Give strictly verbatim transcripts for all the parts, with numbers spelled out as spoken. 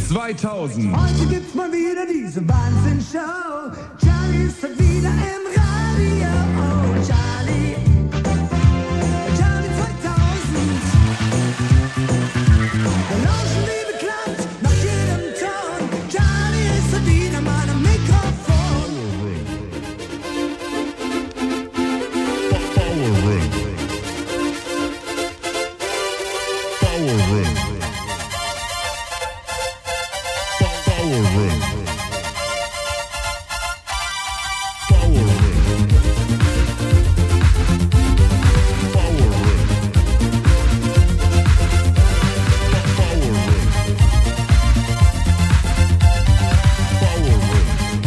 zweitausend. Heute gibt's mal wieder diese Wahnsinnshow. Charlie ist halt wieder im Radio. Oh, Charlie. Charlie zweitausend. Wir lauschen wie bekloppt nach jedem Ton. Charlie ist halt wieder mal am Mikrofon. Power Room. Power Room. Power Room. Power Room. Power Room. Power Room. Power Room.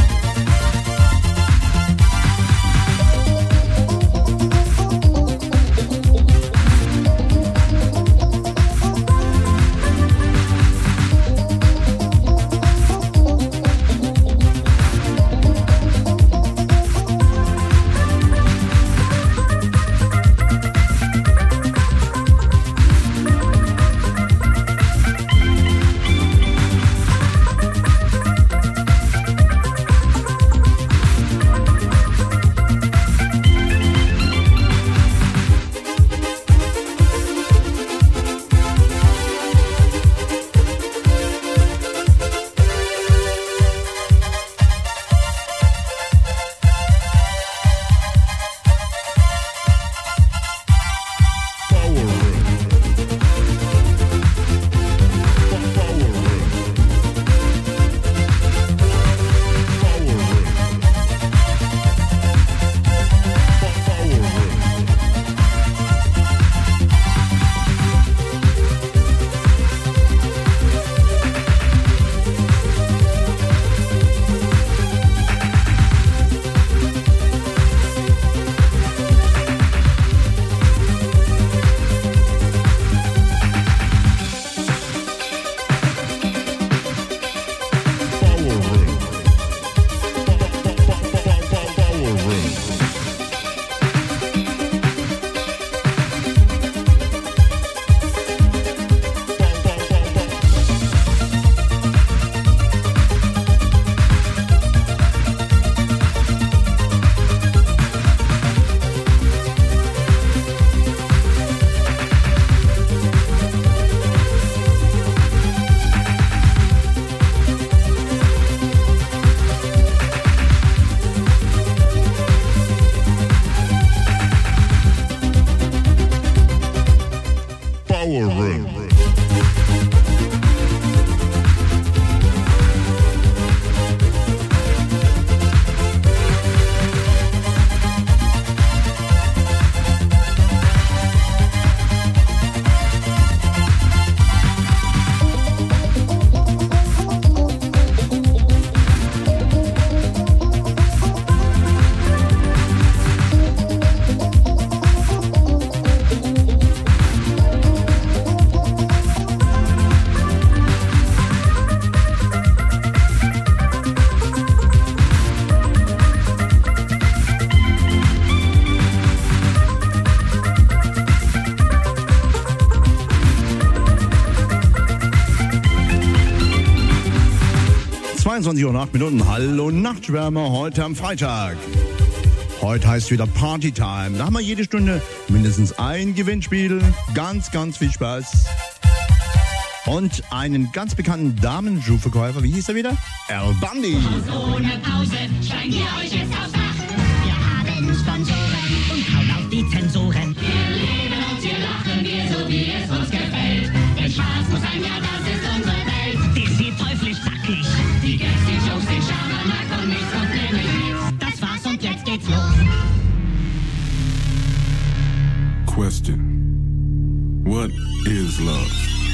Power Room. zweiundzwanzig Uhr acht Minuten. Hallo Nachtschwärmer, heute am Freitag. Heute heißt wieder Partytime. Da haben wir jede Stunde mindestens ein Gewinnspiel. Ganz, ganz viel Spaß. Und einen ganz bekannten Damenschuhverkäufer. Wie hieß er wieder? Al Bundy. Ohne Pause steigen wir euch jetzt aufs Dach. Wir haben Sponsoren und hauen auf die Zensoren. Wir leben und wir lachen wir so, wie es uns gefällt. Der Spaß muss sein, ja, das ist unsere Welt. Die sieht teuflisch zackig. Die Gags, die Jokes, den Schabernack und nichts und nichts. Das war's und jetzt geht's los. Question. What is love?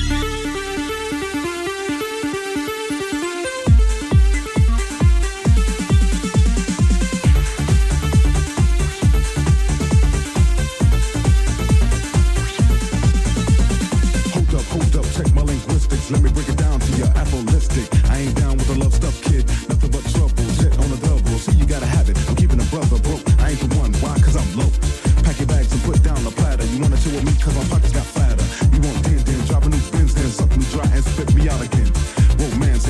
Let me break it down to you, apholistic. I ain't down with the love stuff, kid. Nothing but trouble, shit on the double. See, you gotta have it. I'm keeping a brother broke. I ain't the one. Why? Cause I'm low. Pack your bags and put down the platter. You wanna chill with me cause my pockets got fatter. You want din din, drop a new Benz, then suck me dry and spit me out again. Romance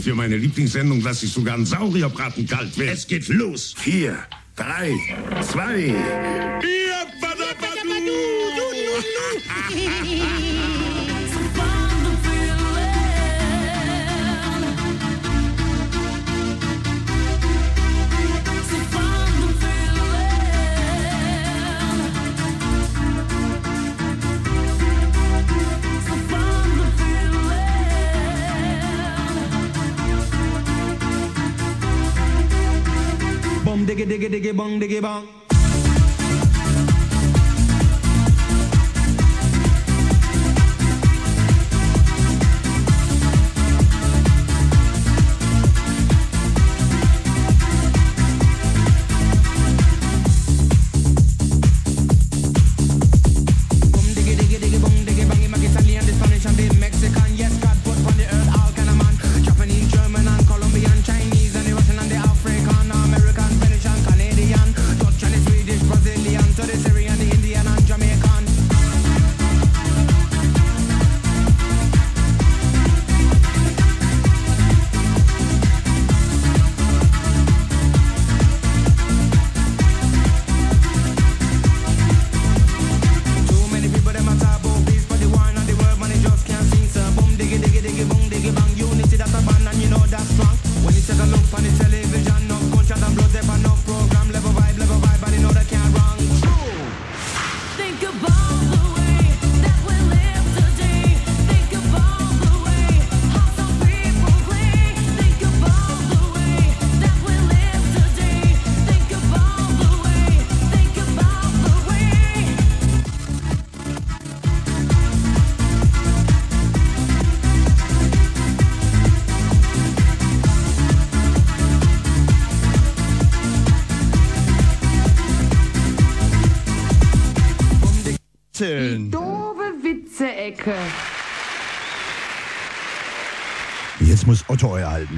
für meine Lieblingssendung lasse ich sogar einen Saurierbraten kalt werden. Es geht los. Vier, drei, zwei. Ja, badabadu. Bong diggy diggy diggy bong diggy bong. Die doofe Witze-Ecke. Jetzt muss Otto euer halten.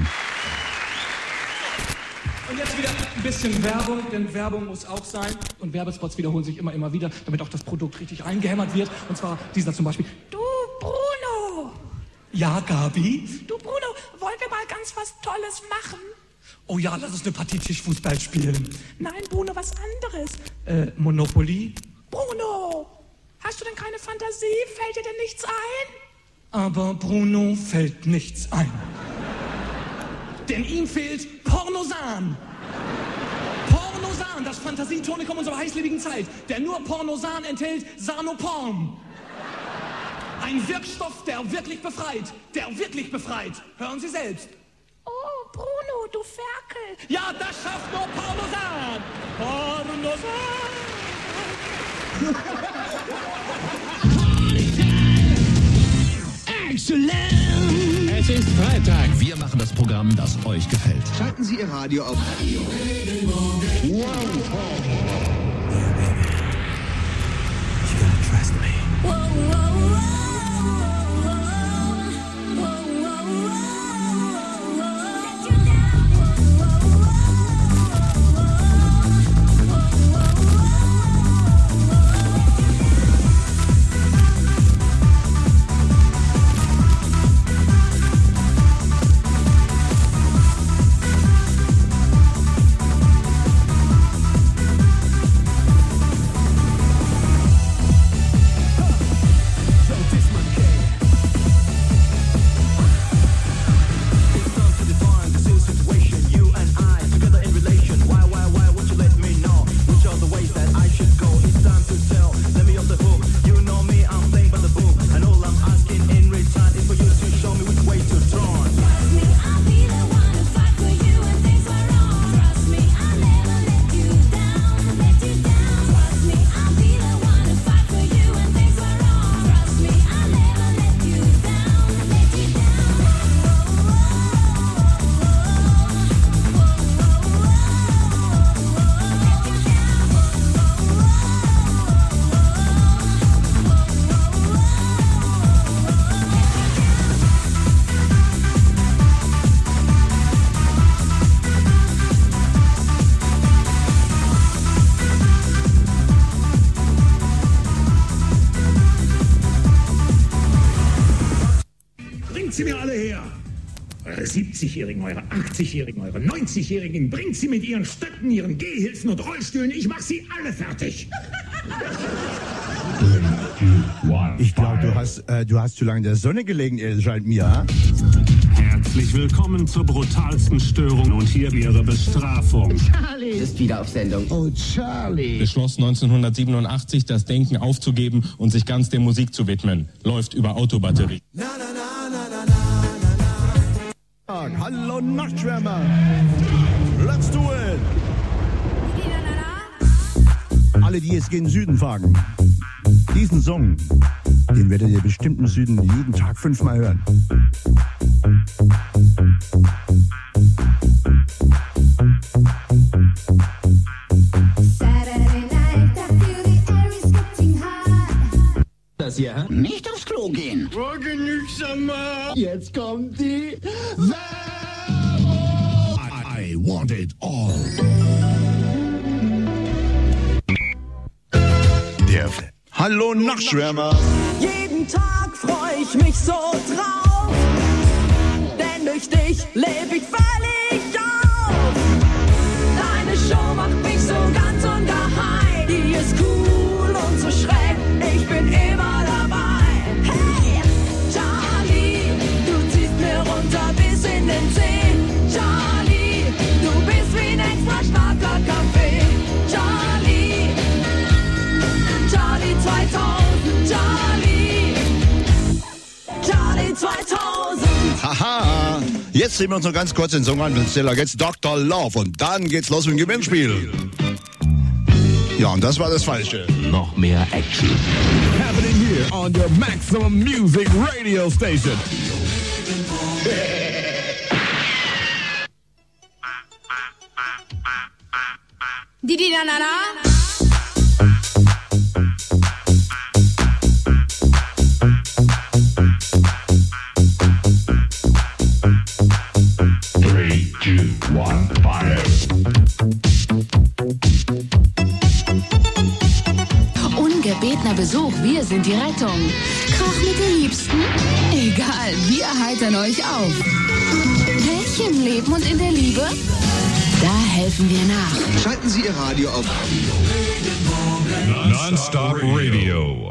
Und jetzt wieder ein bisschen Werbung, denn Werbung muss auch sein. Und Werbespots wiederholen sich immer, immer wieder, damit auch das Produkt richtig eingehämmert wird. Und zwar dieser zum Beispiel. Du, Bruno! Ja, Gabi? Du, Bruno, wollen wir mal ganz was Tolles machen? Oh ja, lass uns eine Partie Tischfußball spielen. Nein, Bruno, was anderes. Äh, Monopoly? Bruno! Hast du denn keine Fantasie? Fällt dir denn nichts ein? Aber Bruno fällt nichts ein. Denn ihm fehlt Pornosan. Pornosan, das Fantasietonikum unserer heißlebigen Zeit. Denn nur Pornosan enthält Sanoporn. Ein Wirkstoff, der wirklich befreit. Der wirklich befreit. Hören Sie selbst. Oh, Bruno, du Ferkel. Ja, das schafft nur Pornosan. Pornosan. Excellent! Es ist Freitag. Wir machen das Programm, das euch gefällt. Schalten Sie Ihr Radio auf. Wow. Trust me. Whoa, whoa, whoa. siebzigjährigen, eure achtzigjährigen, eure neunzigjährigen, bringt sie mit ihren Stöcken, ihren Gehhilfen und Rollstühlen. Ich mach sie alle fertig. Ich glaube, du hast, äh, du hast zu lange in der Sonne gelegen, es scheint mir. Herzlich willkommen zur brutalsten Störung und hier Ihre Bestrafung. Charlie ist wieder auf Sendung. Oh, Charlie. Beschloss neunzehnhundertsiebenundachtzig, das Denken aufzugeben und sich ganz der Musik zu widmen. Läuft über Autobatterie. Na, na, na, na, na, na, na. Hallo Nachtschwärmer. Let's do it. Alle, die jetzt gen Süden fahren, diesen Song, den werdet ihr bestimmt im Süden jeden Tag fünfmal hören. Das hier, hä? Nicht aufs Klo gehen. Genügsamer. Jetzt kommt die I, I want it all. Der Hallo Nachtschwärmer. Jeden Tag freu ich mich so drauf, denn durch dich leb ich völlig auf. Deine Show macht mich so ganz ungeheim, die ist cool und so schräg, ich bin immer dabei. Hey, Charlie, du ziehst mir runter bis in den See. Charlie, du bist wie ein extra starker Kaffee. Charlie, Charlie zweitausend, Charlie, Charlie zweitausend. Haha, jetzt sehen wir uns noch ganz kurz den Song an von Stella Getz, Doktor Love. Und dann geht's los mit dem Gewinnspiel. Ja, und das war das Falsche. Noch mehr Action. Happening here on your Maximum Music radio station. Didi na na na. Three, two, one, fire. Ungebetener Besuch, wir sind die Rettung. Krach mit den Liebsten? Egal, wir heitern euch auf. Pärchen im Leben und in der Liebe? Da helfen wir nach. Schalten Sie Ihr Radio auf. Non-Stop Radio.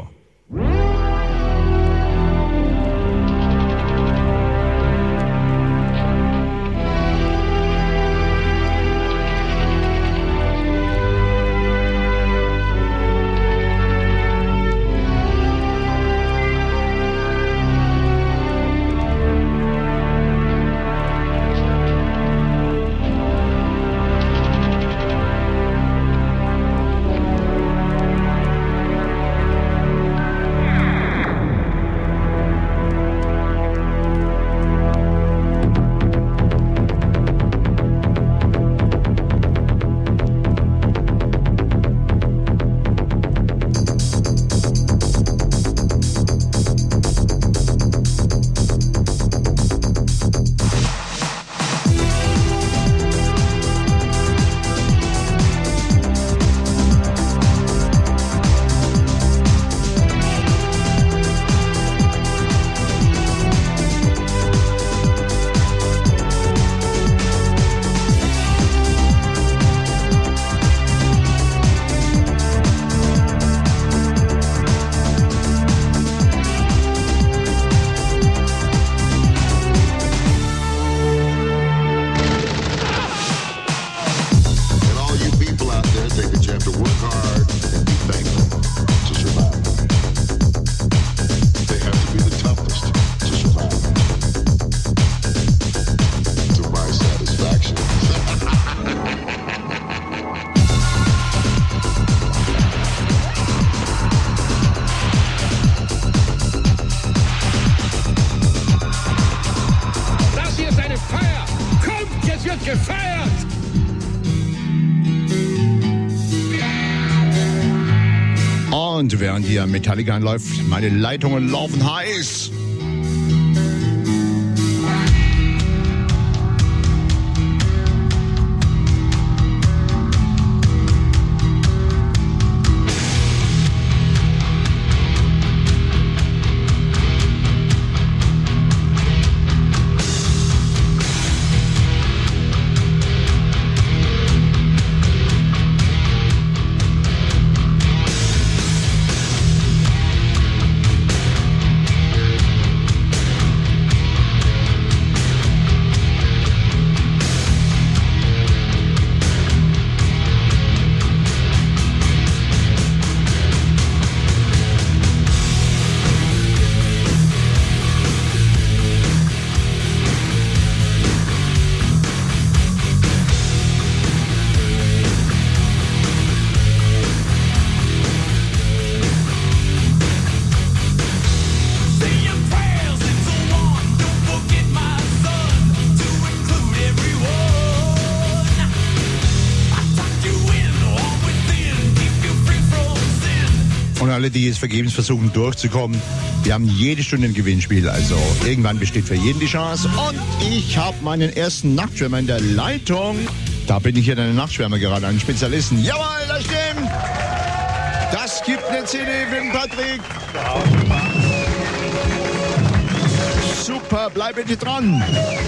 Und während hier Metallica anläuft, meine Leitungen laufen heiß. alle, die jetzt vergebens versuchen durchzukommen, wir haben jede Stunde ein Gewinnspiel. Also irgendwann besteht für jeden die Chance. Und ich habe meinen ersten Nachtschwärmer in der Leitung. Da bin ich hier einen Nachtschwärmer gerade, einen Spezialisten. Jawohl, das stimmt! Das gibt eine C D für den Patrick. Super, bleib bitte dran.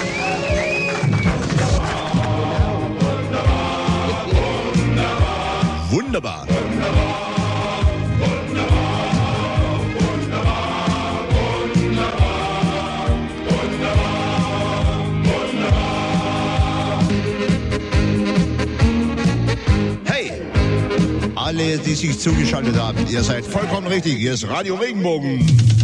Wunderbar. Hey, alle, die sich zugeschaltet haben, ihr seid vollkommen richtig. Hier ist Radio Regenbogen.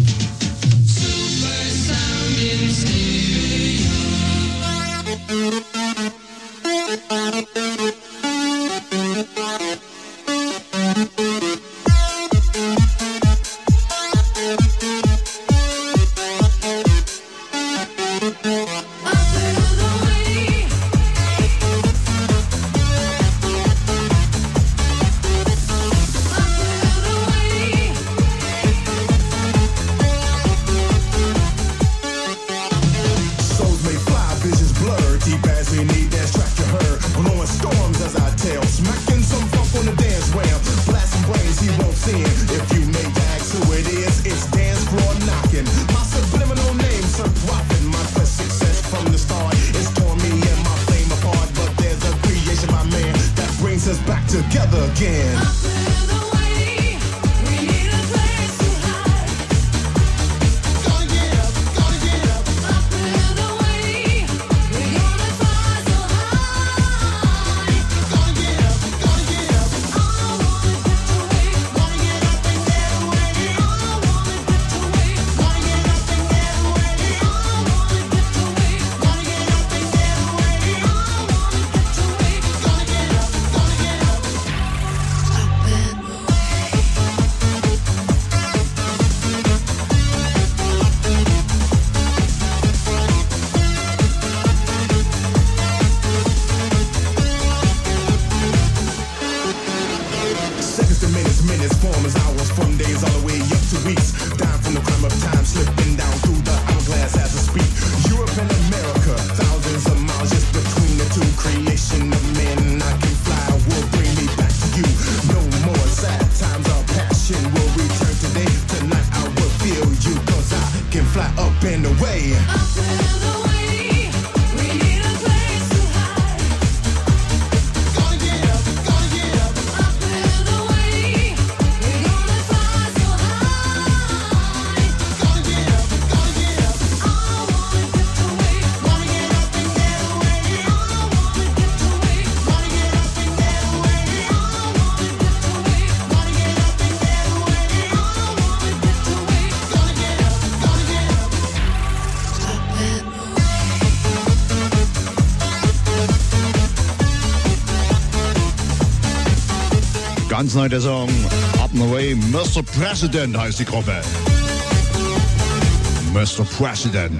Ganz neu der Song Up and Away, Mister President heißt die Gruppe. Mister President.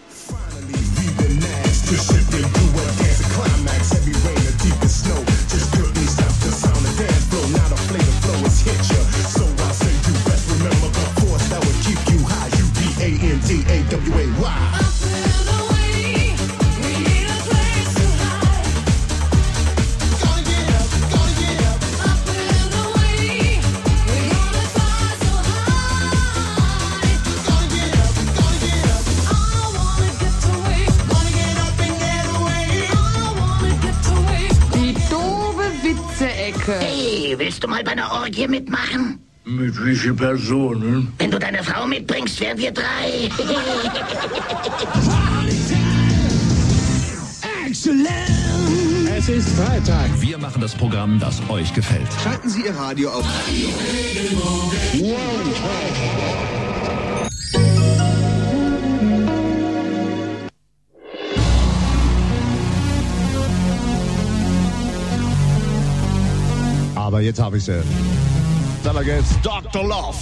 Hey, willst du mal bei einer Orgie mitmachen? Mit wie vielen Personen? Wenn du deine Frau mitbringst, wären wir drei. Excellent! Es ist Freitag. Wir machen das Programm, das euch gefällt. Schalten Sie Ihr Radio auf. Aber jetzt habe ich sie. Da geht's Doktor Love.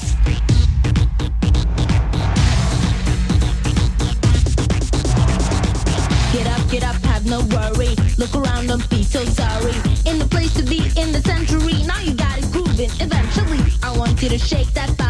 Get up, get up, have no worry. Look around, don't be so sorry. In the place to be in the century. Now you got it grooving. Eventually, I want you to shake that body.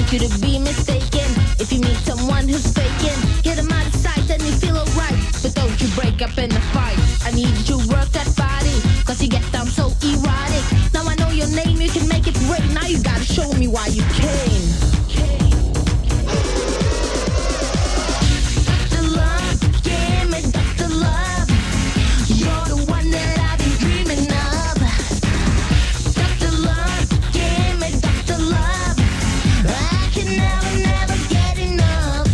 want you to be mistaken. If you meet someone who's faking, get him out of sight and you feel alright. But don't you break up in the fight. I need you to work that body, cause you get down so erotic. Now I know your name, you can make it rain. Now you gotta show me why you came. Doctor Love, give me Doctor Love. You're the one that I've been dreaming of. Doctor Love, give me Doctor Love. I can never, never get enough.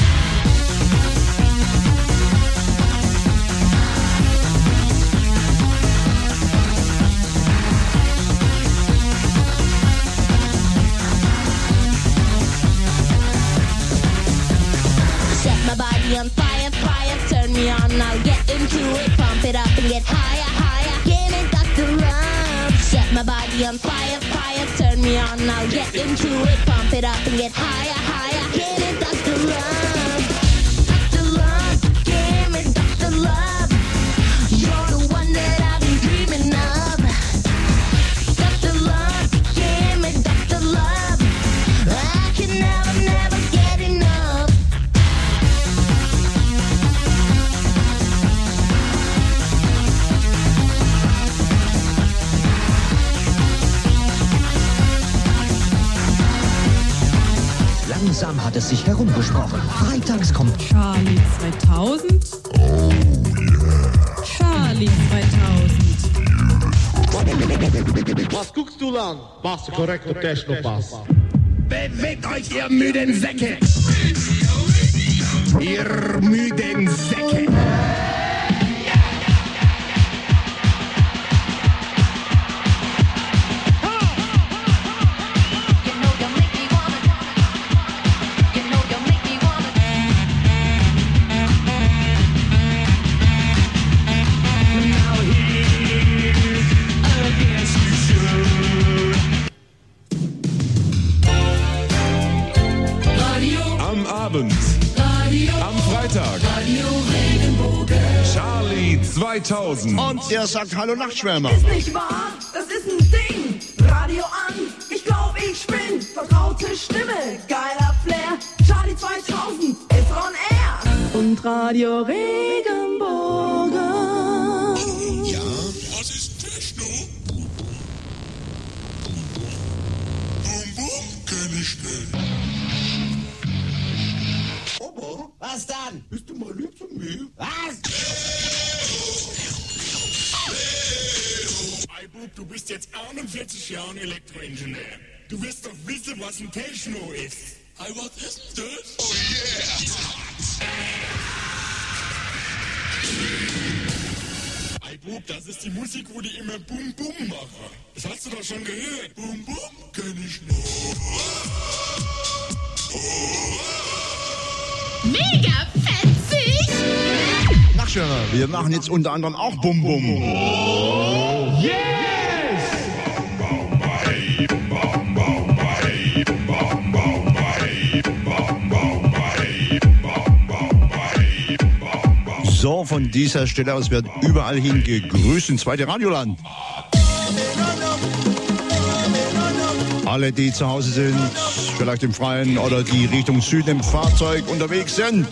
Set my body on fire, fire, turn me on, I'll get into it. Pump it up and get higher, higher. Give me Doctor Love. Set my body on fire, fire, turn me on, I'll get into it. Pump it up and get higher, higher. Give me Doctor Love. Doctor Love, give me Doctor Love. You're the one that I've been dreaming of. Doctor Love, give me Doctor Love. I can never, never get enough. Langsam hat es sich herumgesprochen. Freitags kommt Charlie zweitausend. Oh yeah. Charlie zweitausend. Was guckst du lang? Machst du korrekt und Techno-Pass. Bewegt euch, ihr müden Säcke! Ihr müden Säcke! Am Abend, Radio, am Freitag, Radio Regenbogen. Charlie zweitausend. Und der sagt Hallo Nachtschwärmer. Ist nicht wahr? Das ist ein Ding. Radio an, ich glaub, ich spinn. Vertraute Stimme, geiler Flair. Charlie zweitausend ist on air. Und Radio Regenbogen. Ja, das ist Techno. Bum, bum. Bum, bum, kenn ich nicht. Opa, Was dann? bist du mal lieb zu mir? Was? Hey, Bub, du bist jetzt einundvierzig Jahre Elektroingenieur. Du wirst doch wissen, was ein Techno ist. Hey, was ist das? Oh yeah! Hey, Bub, das ist die Musik, wo die immer Bum Bum machen. Das hast du doch schon gehört. Bum Bum kenn ich noch. Mega fetzig! Nachtschwärmer, wir machen jetzt unter anderem auch Bum Bum. So, von dieser Stelle aus wird überall hin gegrüßt ins zweite Radioland. Alle, die zu Hause sind, vielleicht im Freien oder die Richtung Süden im Fahrzeug unterwegs sind.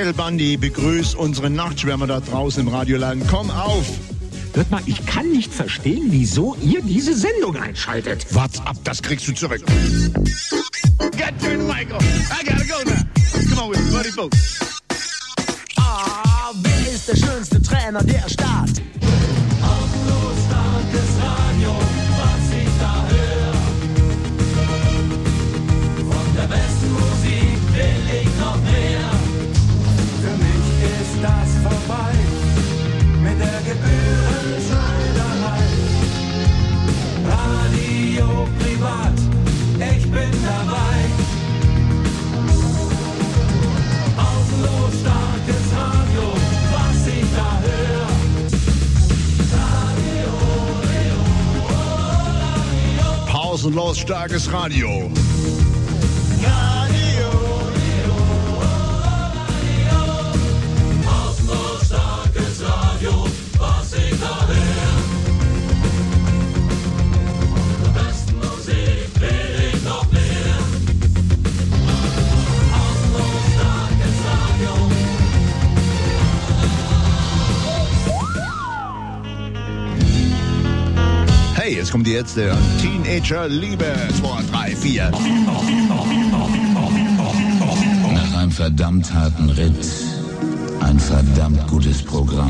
Del Bandi begrüßt unsere Nachtschwärmer da draußen im Radioland. Komm auf! Hört mal, ich kann nicht verstehen, wieso ihr diese Sendung einschaltet. What's up, das kriegst du zurück. Get turn the mic on. I gotta go now. Come on with me, buddy folks. Ah, wer ist der schönste Trainer der Stadt? Atemlos starkes Radio, was ich da höre. Von der besten Musik will ich noch mehr. Für mich ist das vorbei mit der Gebührenschneiderei. Radio privat, ich bin dabei. Atemlos starkes Radio, was ich da höre. Pausenlos starkes Radio. Pausenlos starkes Radio, was ich da höre. Von der besten Musik will ich noch mehr. Pausenlos starkes Radio. Hey, jetzt kommt die Ärzte. Teenager Liebe. zwei, drei, vier. Nach einem verdammt harten Ritt ein verdammt gutes Programm.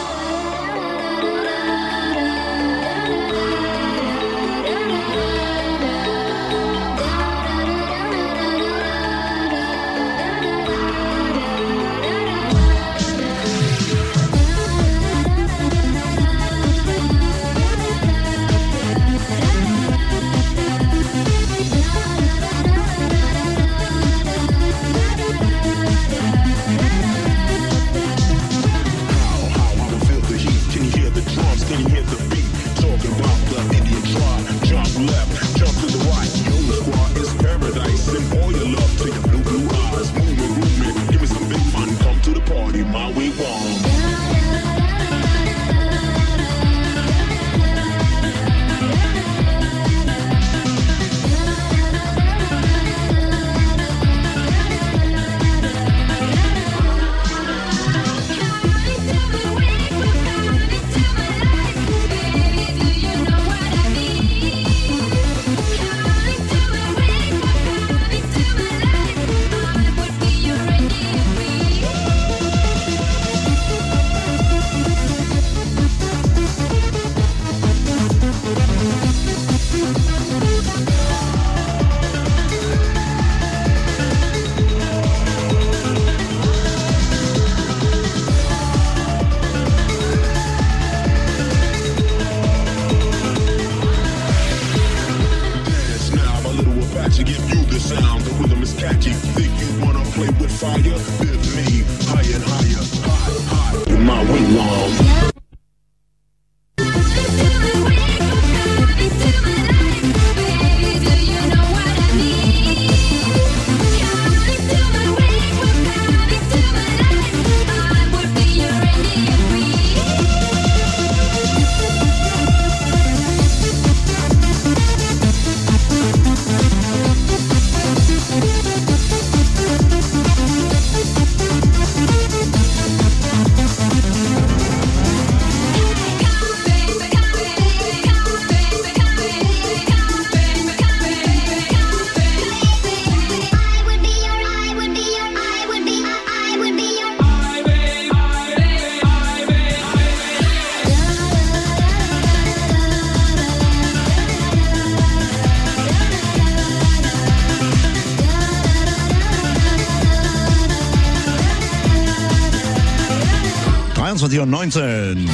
dreiundzwanzig Uhr neunzehn.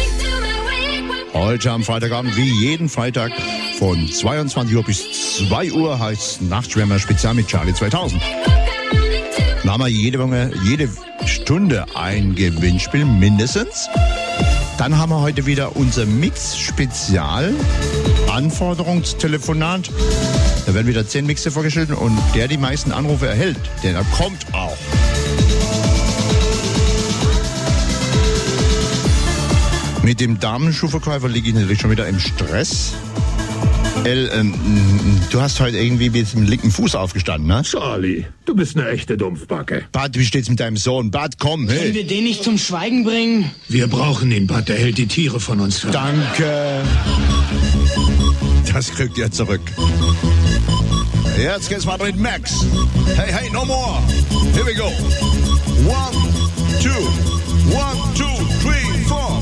Heute am Freitagabend, wie jeden Freitag, von zweiundzwanzig Uhr bis zwei Uhr heißt Nachtschwärmer Spezial mit Charlie zweitausend. Da haben wir jede Woche, jede Stunde ein Gewinnspiel mindestens. Dann haben wir heute wieder unser Mix-Spezial Anforderungstelefonat. Da werden wieder zehn Mixe vorgestellt und der die meisten Anrufe erhält, denn er kommt auch. Mit dem Damenschuhverkäufer liege ich natürlich schon wieder im Stress. El, ähm, du hast heute irgendwie mit dem linken Fuß aufgestanden, ne? Charlie, du bist eine echte Dumpfbacke. Bud, wie steht's mit deinem Sohn? Bud, komm, hey. Können wir den nicht zum Schweigen bringen? Wir brauchen ihn, Bud. Der hält die Tiere von uns fern. Danke. Das kriegt ihr zurück. Jetzt geht's weiter mit Max. Hey, hey, no more. Here we go. One, two, one, two, three, four.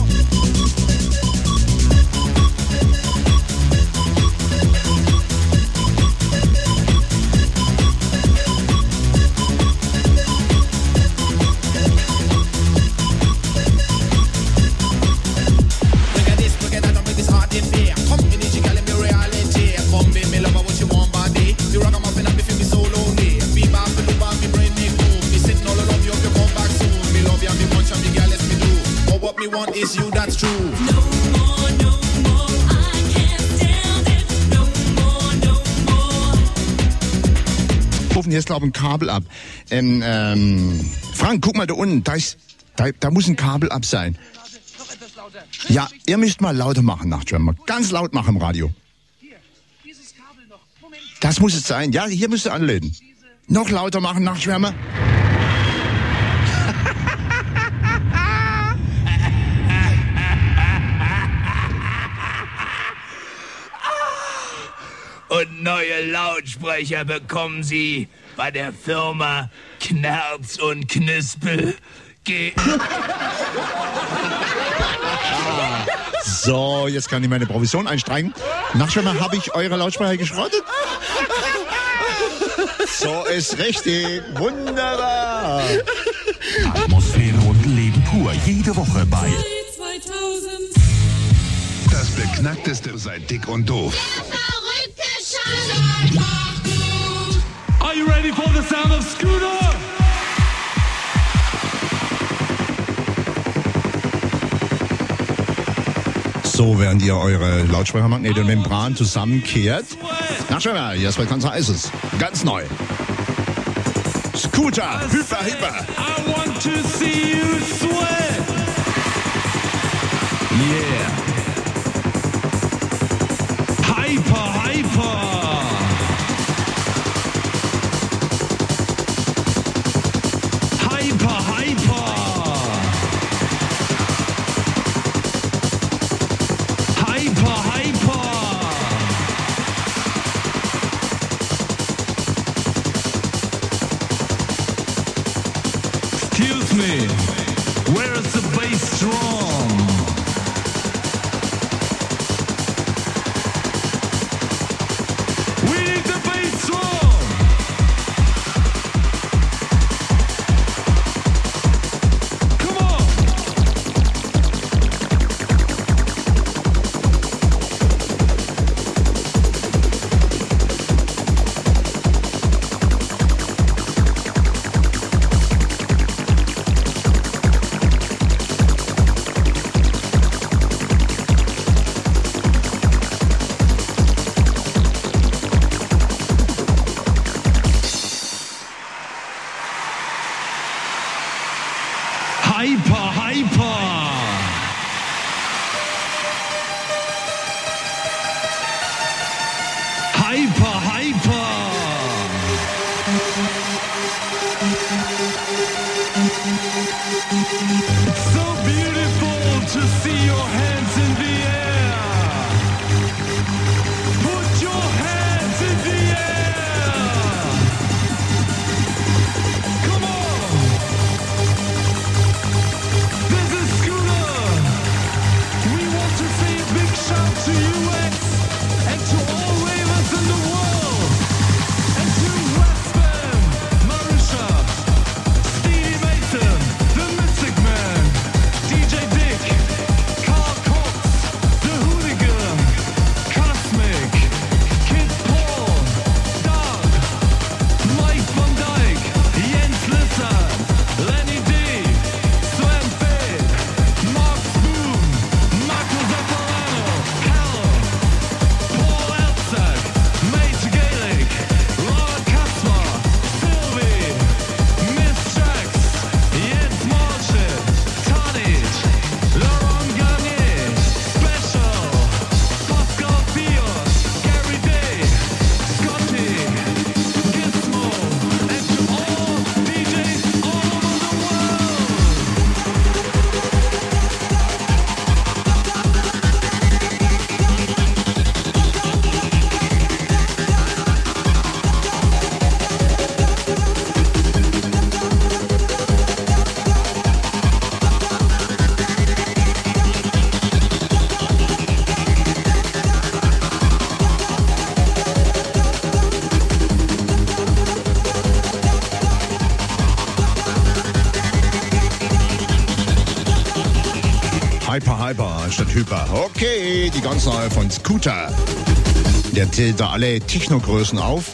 Want is you, that's true. No more, no more, I can't stand it. No more, no more. Rufen jetzt, glaube ich, ein Kabel ab. Ähm, ähm, Frank, guck mal da unten, da, ist, da, da muss ein Kabel ab sein. Ja, ihr müsst mal lauter machen, Nachtschwärmer. Ganz laut machen im Radio. Das muss es sein. Ja, hier müsst ihr anlegen. Noch lauter machen, Nachtschwärmer. Und neue Lautsprecher bekommen Sie bei der Firma Knerz und Knispel. Ge So, jetzt kann ich meine Provision einsteigen. Nachtschwärmer, habe ich eure Lautsprecher geschrottet? So ist richtig. Wunderbar. Atmosphäre und Leben pur. Jede Woche bei zweitausend. Das Beknackteste seit Dick und Doof. Are you ready for the sound of Scooter? So, während ihr eure Lautsprechermagnete und Membran zusammenkehrt. Nachtschwärmer, jetzt bei Kontra ist es. Ganz neu. Scooter, hyper, hyper. I want to see you sweat. Yeah. Hyper, hyper. Hyper, hyper. Hyper, hyper. Excuse me, where is the bass drum? We need the bass drum. Come on. Hyper, hyper. Hyper, hyper. It's so beautiful to see your hands in the air. Put your hands in the air. Come on. This is Scooter. We want to say a big shout to U X and to all ravers in the world. And to Westman, Marisha, Stevie Mason, the Mystic Man. statt Hyper. Okay, die ganz neue von Scooter. Der zählt da alle Technogrößen auf.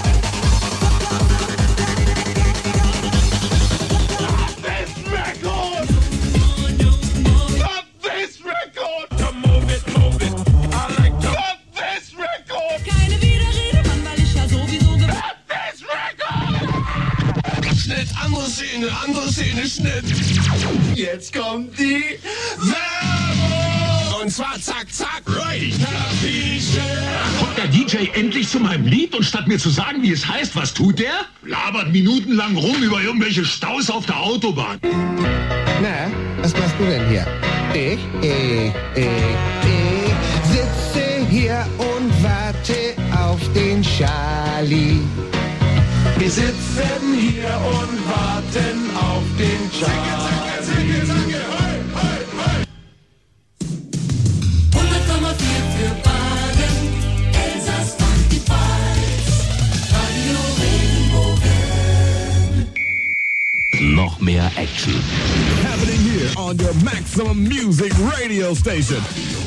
Andere Szene, Schnitt. Jetzt kommt die Werbung. Und zwar zack, zack, right. Kommt der D J endlich zu meinem Lied und statt mir zu sagen, wie es heißt, was tut der? Labert minutenlang rum über irgendwelche Staus auf der Autobahn. Na, was machst du denn hier? Ich, ich, ich, ich sitze hier und warte auf den Charlie. Wir sitzen hier und warten auf den Charlie. Zinge, zinge, zinge, hey, hey, hey. hundert Komma vier für Baden, Elsass und die Pfalz, Radio Regenbogen. Noch mehr Action. Happening here on your Maximum Music Radio Station.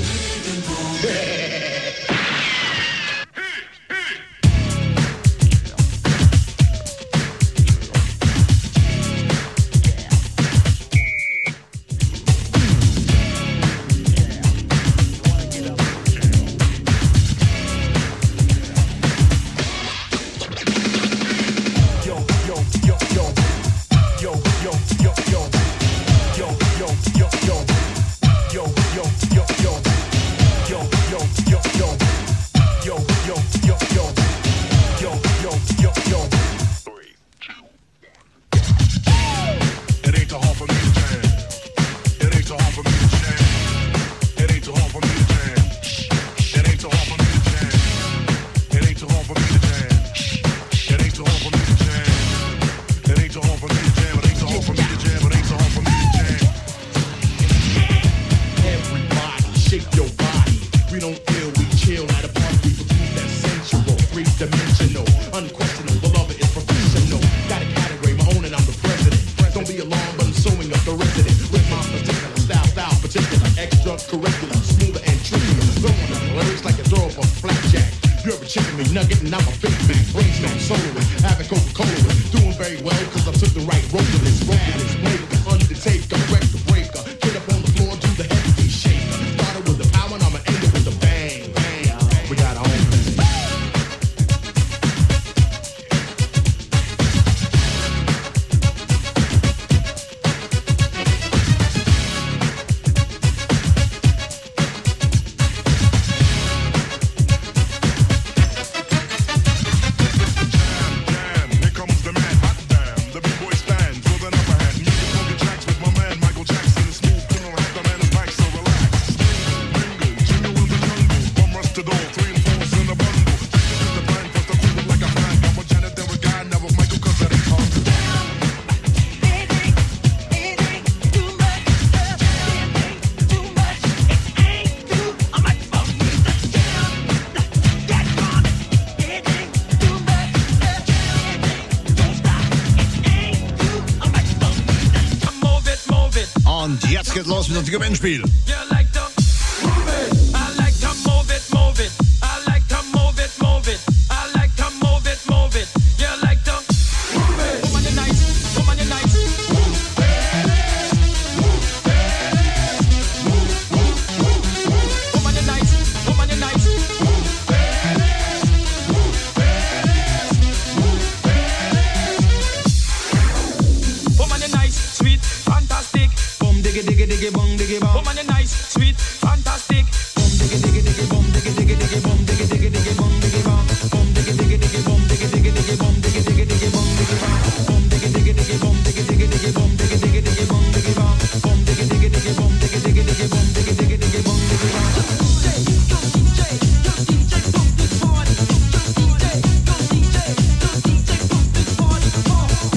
Und jetzt geht los mit unserem Gewinnspiel.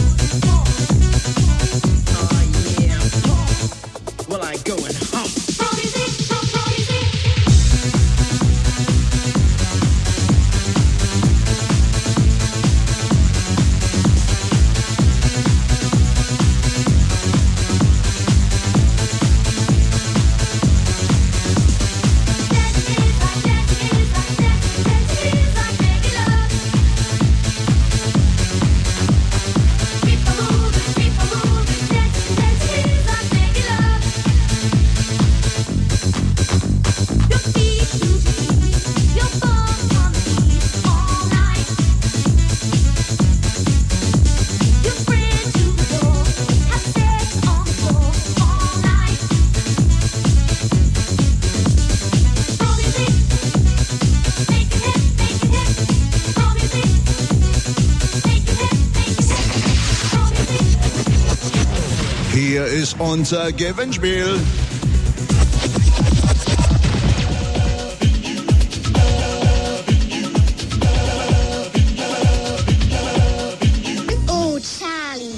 Well, I ain't going home. hier ist unser Gewinnspiel. Oh, Charlie.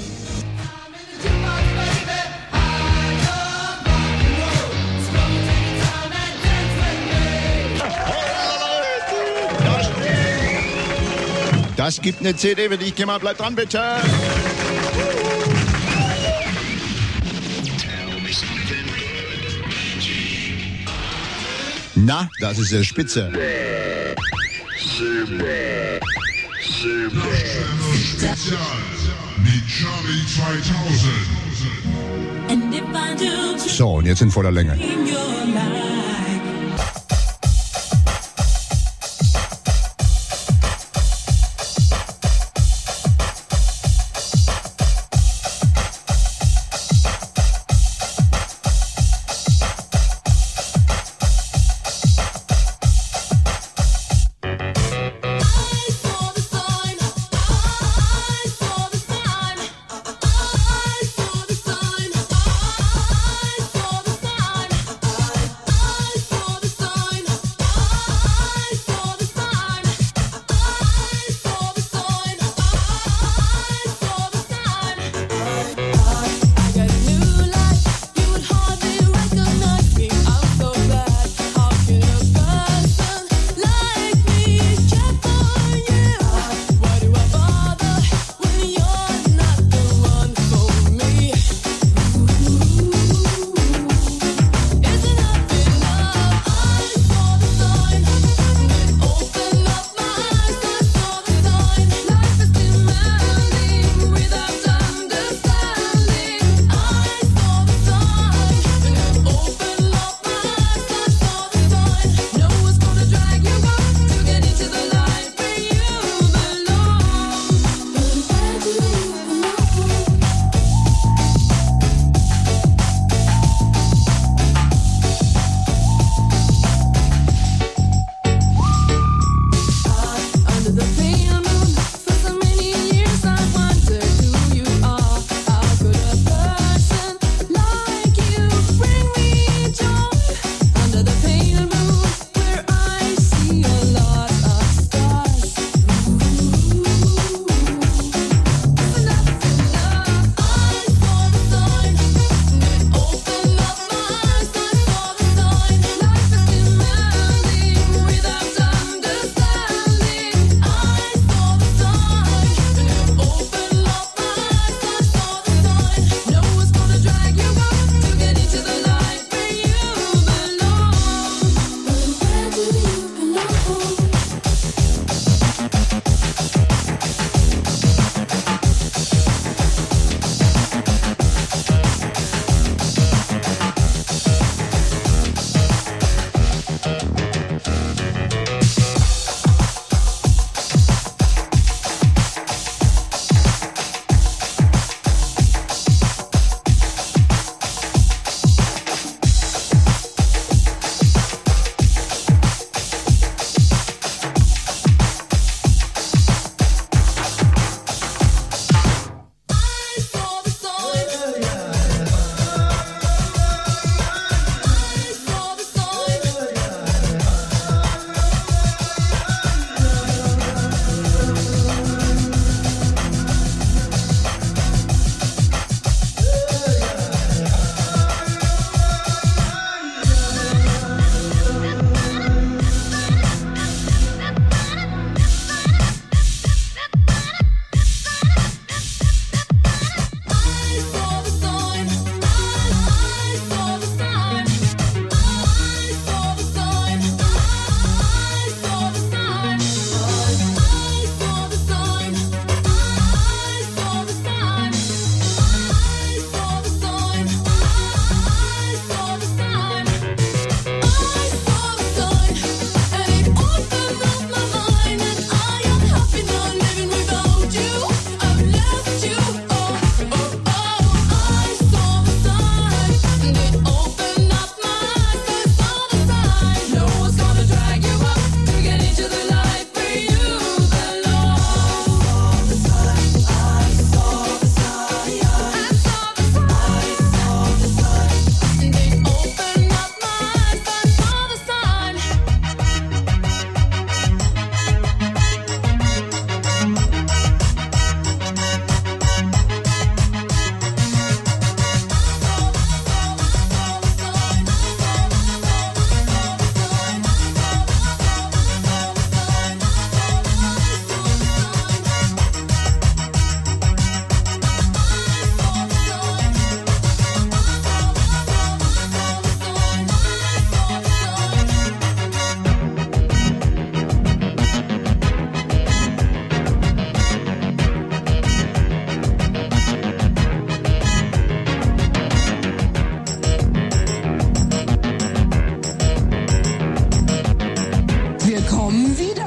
Das gibt eine C D, wenn ich gehe mal, bleib dran bitte. Na, das ist der Spitze. Mit Charlie zweitausend. So, und jetzt in voller Länge.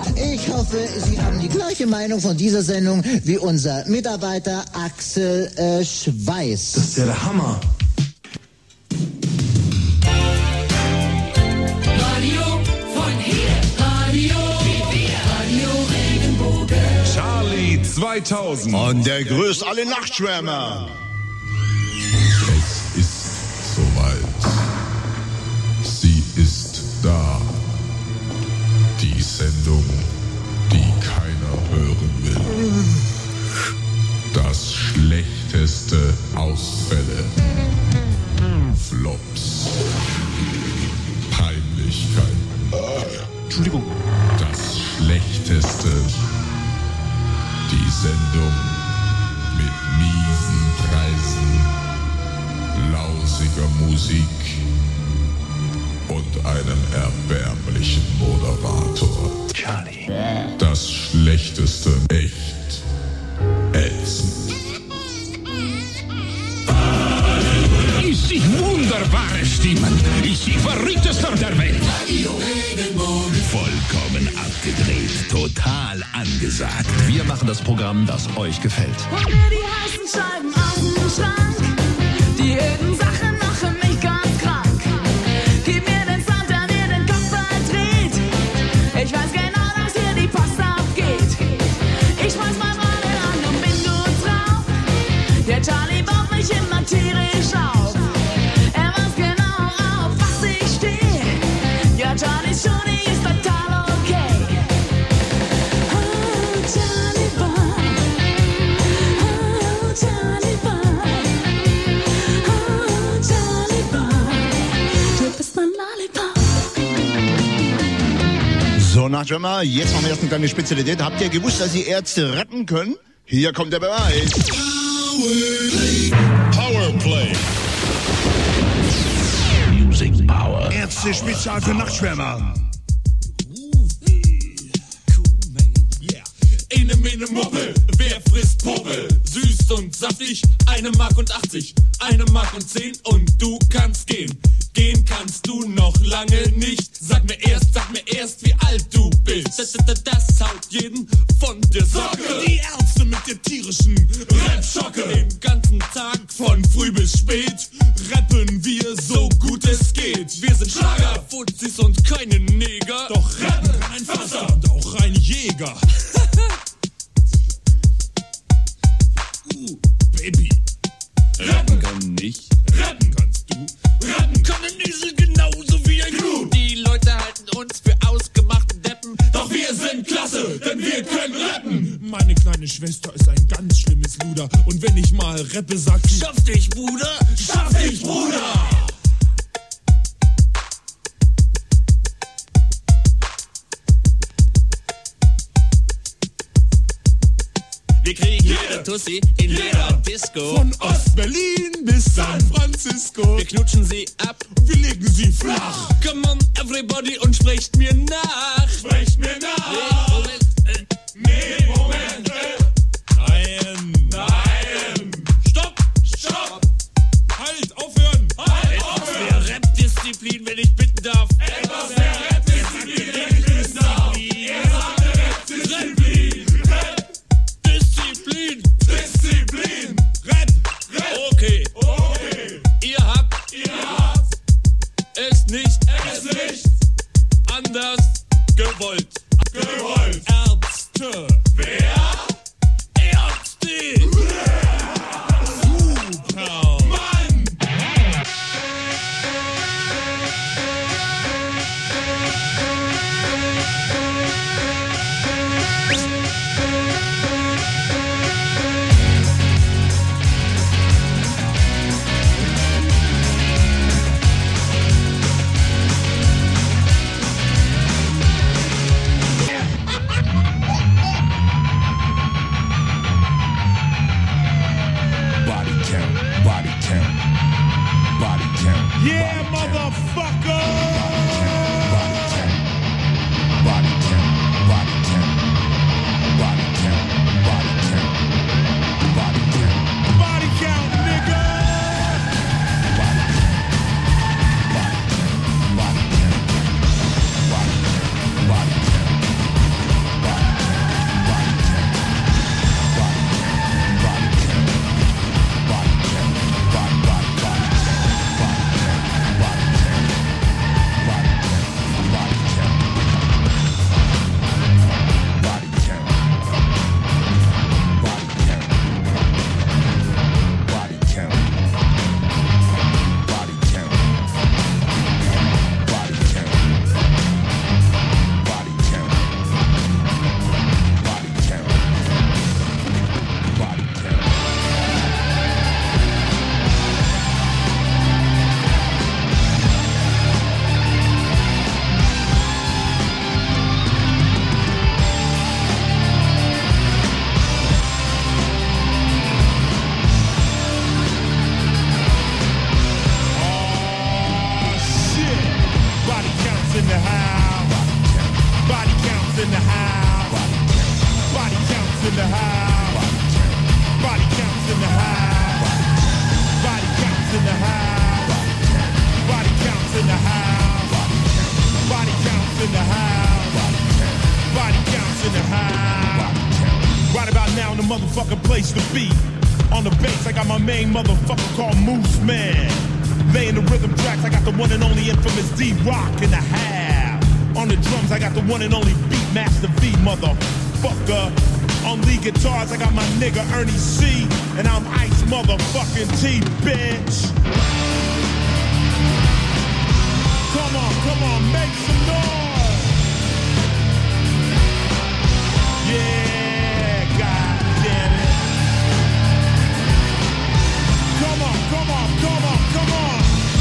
Ich hoffe, Sie haben die gleiche Meinung von dieser Sendung wie unser Mitarbeiter Axel äh, Schweiß. Das ist ja der Hammer. Radio von hier, Radio, Radio Regenbogen. Charlie zweitausend. Und der grüßt alle Nachtschwärmer. Es ist soweit. Sie ist da. Die Sendung, die keiner hören will. Das schlechteste Ausfälle. Flops. Peinlichkeiten. Entschuldigung. Das schlechteste. Die Sendung mit miesen Preisen, lausiger Musik und einem erbärmlichen Moderator. Charlie. Das schlechteste, echt ätzend. Ich sehe wunderbare Stimmen. Ich sehe verrücktester der Welt. Vollkommen abgedreht, total angesagt. Wir machen das Programm, das euch gefällt. Hol mir die heißen Scheiben aus dem Schrank. Die öden Sachen machen mich ganz krank. Gib mir den Sound, der mir den Kopf verdreht. Ich weiß genau, dass hier die Post abgeht. Ich schmeiß mein Radio an und bin gut drauf. Der Charlie baut mich immer tierisch auf. Er weiß genau, auf was ich stehe. Ja, Charlie's Johnny ist total okay. Oh, Charlie Boy. Oh, Charlie Boy. Oh, Charlie Boy. Du bist mein Lollipop. So, Nachtschwärmer, jetzt machen wir erst eine kleine Spezialität. Habt ihr gewusst, dass ihr Ärzte retten können? Hier kommt der Beweis. Powerplay. Music Power. Ärzte Spezial für Nachtschwärmer. Eine Mene Muppel, wer frisst Puppel? Süß und saftig, eine Mark und achtzig, eine Mark und zehn und du kannst gehen. Gehen kannst du noch lange nicht. Sag mir erst, sag mir erst, wie alt du bist. Das, das, das haut jeden von der Socke. Die Ärzte mit der tierischen Rap-Schocke. Den ganzen Tag von früh bis spät rappen wir so gut es geht. Wir sind Schlager, Fuzis und keine Neger. Doch rappen kann ein Vater und auch ein Jäger. uh, Baby. Rappen kann nicht. Rappen kannst du. Rappen kann ein Esel genauso wie ein Kuh. Die Leute halten uns für ausgemachte Deppen. Doch wir sind klasse, denn wir können rappen. Meine kleine Schwester ist ein ganz schlimmes Luder. Und wenn ich mal rappe, sagt sie: Schaff dich, Bruder! Schaff dich, Bruder! Wir kriegen jede Tussi in jeder Disco. Von Ost-Berlin bis San Francisco. Wir knutschen sie ab, wir legen sie flach. Come on, everybody, und sprecht mir nach. Sprecht mir nach. Nee, Moment. Äh. Nee, Moment. Äh. Nein. Nein. Stopp. Stopp. Halt, aufhören. Halt, Etwas aufhören. Mehr Rap-Disziplin, wenn ich bitten darf. Etwas mehr Rap-Disziplin, wenn ich bitten darf. Rap-Disziplin. Disziplin! Disziplin! Rap! Rap! Okay. Okay. Ihr habt, ihr habt es nicht, es nicht anders gewollt. in the house. Body counts in the house. Body counts in the house. Body counts in the house. Body counts in the house. Body counts in the house. Right about now, the motherfucking place to be. On the bass, I got my main motherfucker called Moose Man. Laying the rhythm tracks, I got the one and only infamous D-Rock in the house. On the drums, I got the one and only Beatmaster V, motherfucker. On lead guitars, I got my nigga Ernie C. And I'm Ice motherfucking T, bitch. Come on, come on, make some noise. Yeah, goddamn it. Come on, come on, come on, come on.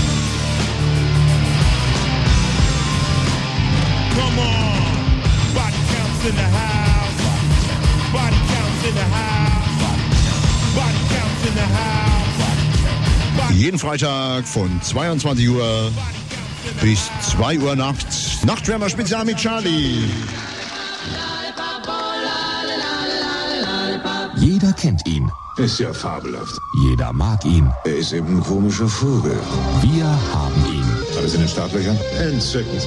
Come on. Body counts in the house. Body counts in the house. Body counts in the house. Jeden Freitag von zweiundzwanzig Uhr bis zwei Uhr nachts. Nachtwärmer Spezial mit Charlie. Jeder kennt ihn. Ist ja fabelhaft. Jeder mag ihn. Er ist eben ein komischer Vogel. Wir haben ihn. Alles in den Startlöchern? Entzückend.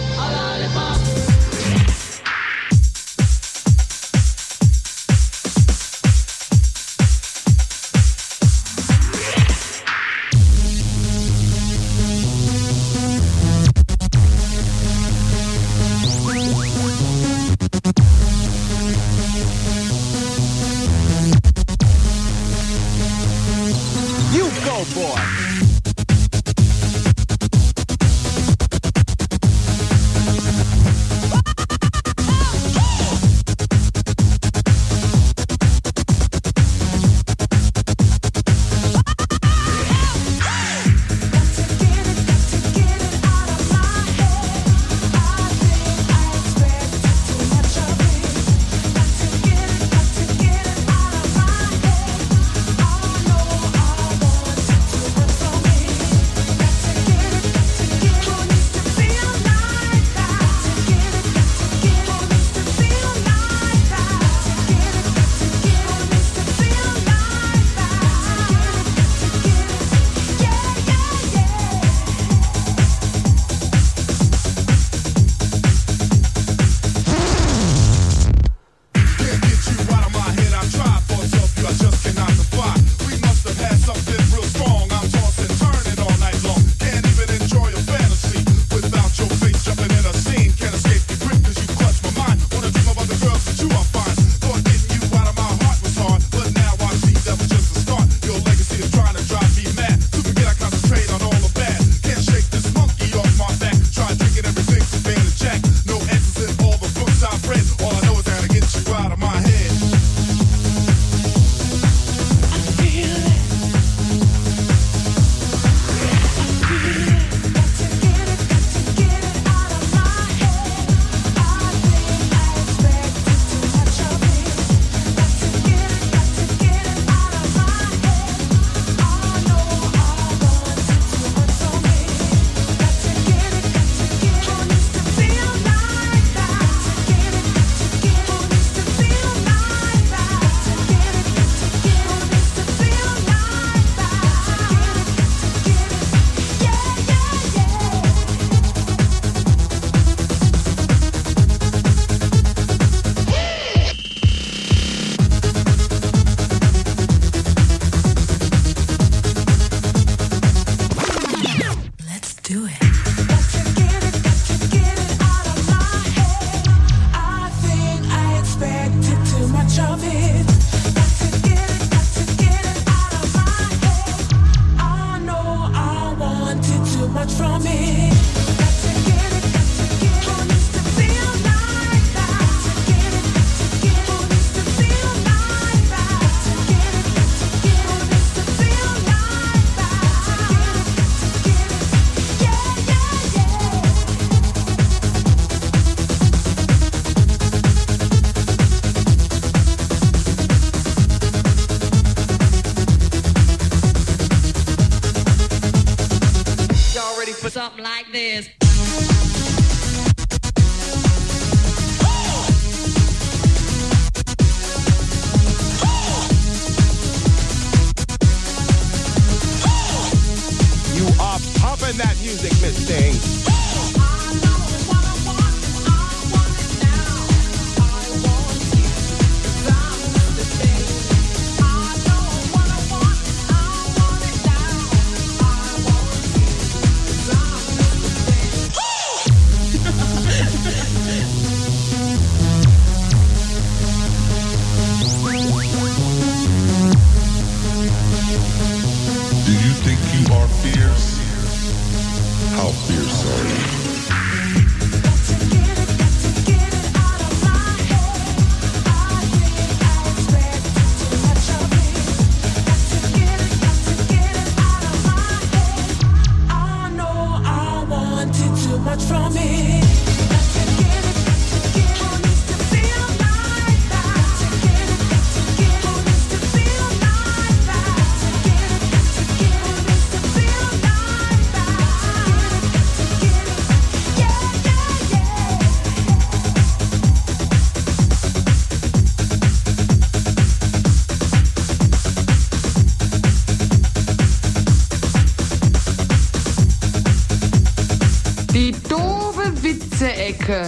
Vize-Ecke.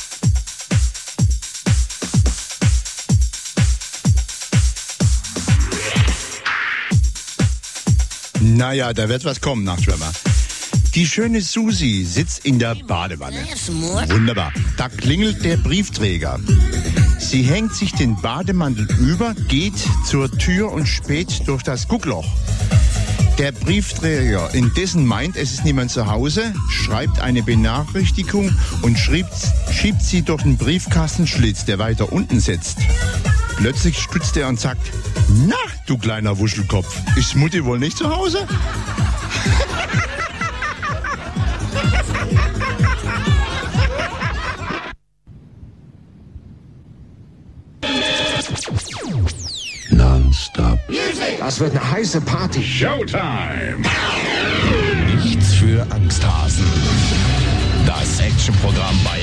Naja, da wird was kommen, Nachtschwärmer. Die schöne Susi sitzt in der Badewanne. Wunderbar. Da klingelt der Briefträger. Sie hängt sich den Bademantel über, geht zur Tür und späht durch das Guckloch. Der Briefträger indessen meint, es ist niemand zu Hause, schreibt eine Benachrichtigung und schiebt, schiebt sie durch den Briefkastenschlitz, der weiter unten sitzt. Plötzlich stutzt er und sagt, na, du kleiner Wuschelkopf, ist Mutti wohl nicht zu Hause? Nonstop. Das wird eine heiße Party. Showtime. Nichts für Angsthasen. Das Actionprogramm bei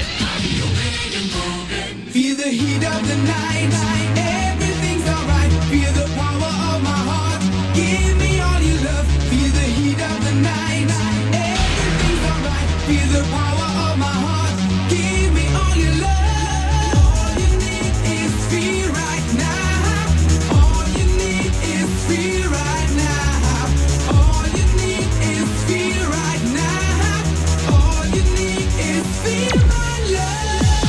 Feel the heat of the night, everything's alright. Feel the power of my heart, give me all your love. Feel the heat of the night, everything's alright. Feel the power of my heart, give me all your love. All you need is feel right now. All you need is feel right now. All you need is feel right now. All you need is feel my love.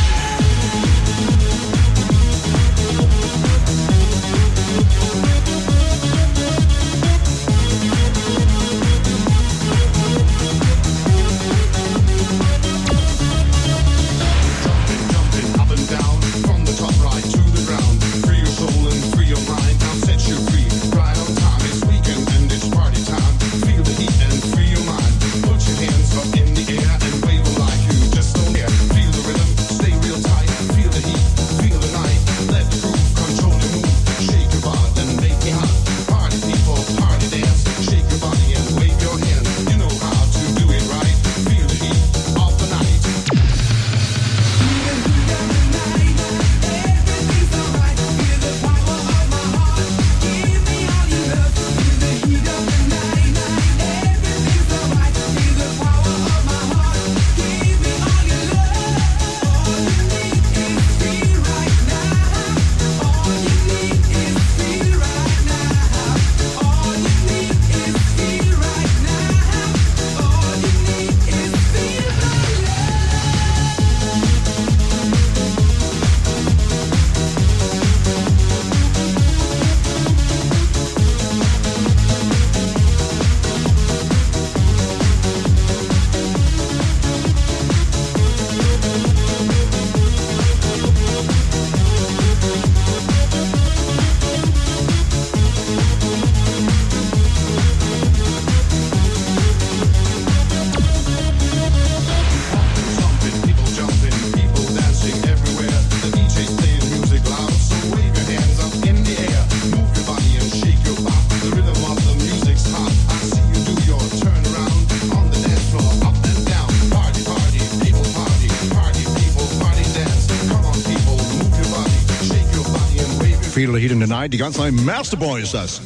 Feel the Heat in the Night, die ganz neue Masterboy ist das.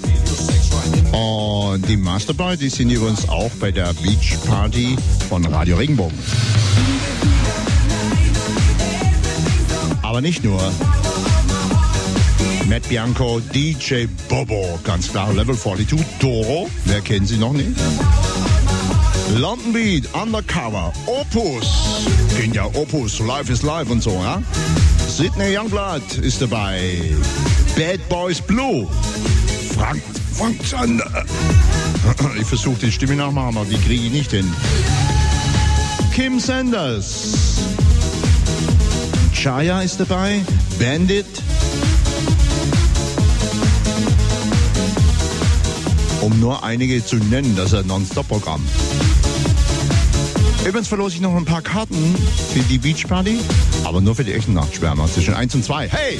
Und die Masterboy, die sind übrigens auch bei der Beach Party von Radio Regenbogen. Aber nicht nur. Matt Bianco, D J Bobo, ganz klar, Level zweiundvierzig, Doro, wer kennt sie noch nicht? London Beat, Undercover, Opus, kennt ja Opus, Life is Life und so, ja? Sydney Youngblood ist dabei, Bad Boys Blue, Frank, Frank Zander, ich versuche die Stimme nachmachen, aber die kriege ich nicht hin. Kim Sanders, Chaya ist dabei, Bandit, um nur einige zu nennen, das ist ein Non-Stop-Programm. Übrigens verlose ich noch ein paar Karten für die Beach Party, aber nur für die echten Nachtschwärmer zwischen eins und zwei. Hey!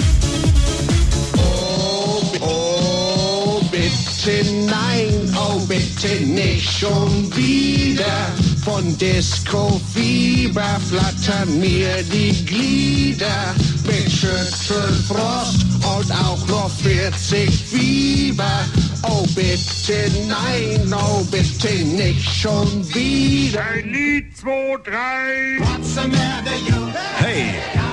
Oh, oh, bitte nein, oh, bitte nicht schon wieder. Von Disco-Fieber flattern mir die Glieder. Mit Schüttelfrost und auch noch vierzig Fieber. Oh, bitte, nein, oh, bitte nicht schon wieder. Ein Lied, zwei, drei. What's the matter, you? Hey.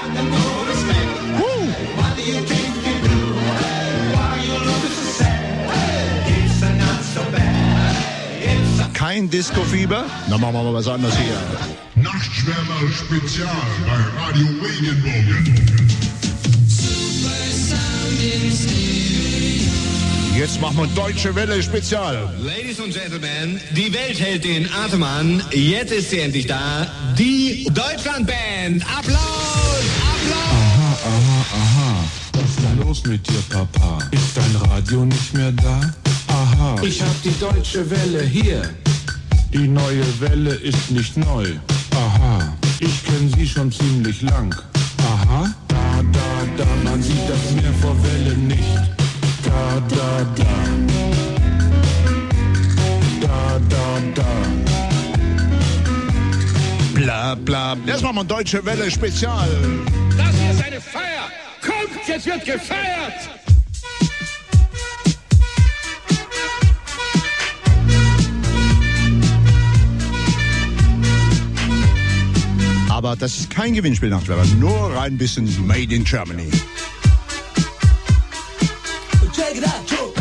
Woo. What do you think you do? Why you look so sad? It's not so bad. It's a Kein Disco-Fieber? Na, machen wir mal was anderes hier. Nachtschwärmer Spezial bei Radio Regenbogen. Jetzt machen wir Deutsche Welle Spezial. Ladies and Gentlemen, die Welt hält den Atem an. Jetzt ist sie endlich da. Die Deutschlandband. Applaus! Applaus! Aha, aha, aha. Was ist da los mit dir, Papa? Ist dein Radio nicht mehr da? Aha. Ich hab die Deutsche Welle hier. Die neue Welle ist nicht neu. Aha. Ich kenn sie schon ziemlich lang. Aha. Da, da, da. Man sieht das Meer vor Wellen nicht. Da, da, da. Da, da, da. Bla, bla, bla. Jetzt machen wir Deutsche Welle Spezial. Das hier ist eine Feier. Kommt, jetzt wird gefeiert. Aber das ist kein Gewinnspiel, Nachtschwärmer. Nur rein ein bisschen Made in Germany. Check it out, Joe.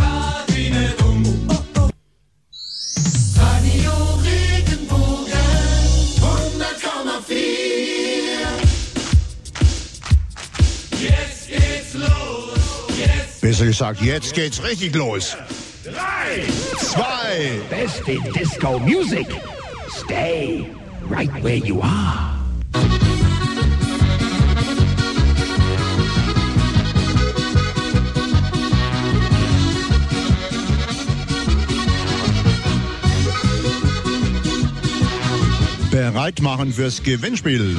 Radio Regenbogen, hundert Komma vier. Jetzt geht's los. Jetzt. Besser gesagt, jetzt geht's richtig los. Drei. Zwei. Beste Disco Music. Stay right where you are. Bereit machen fürs Gewinnspiel.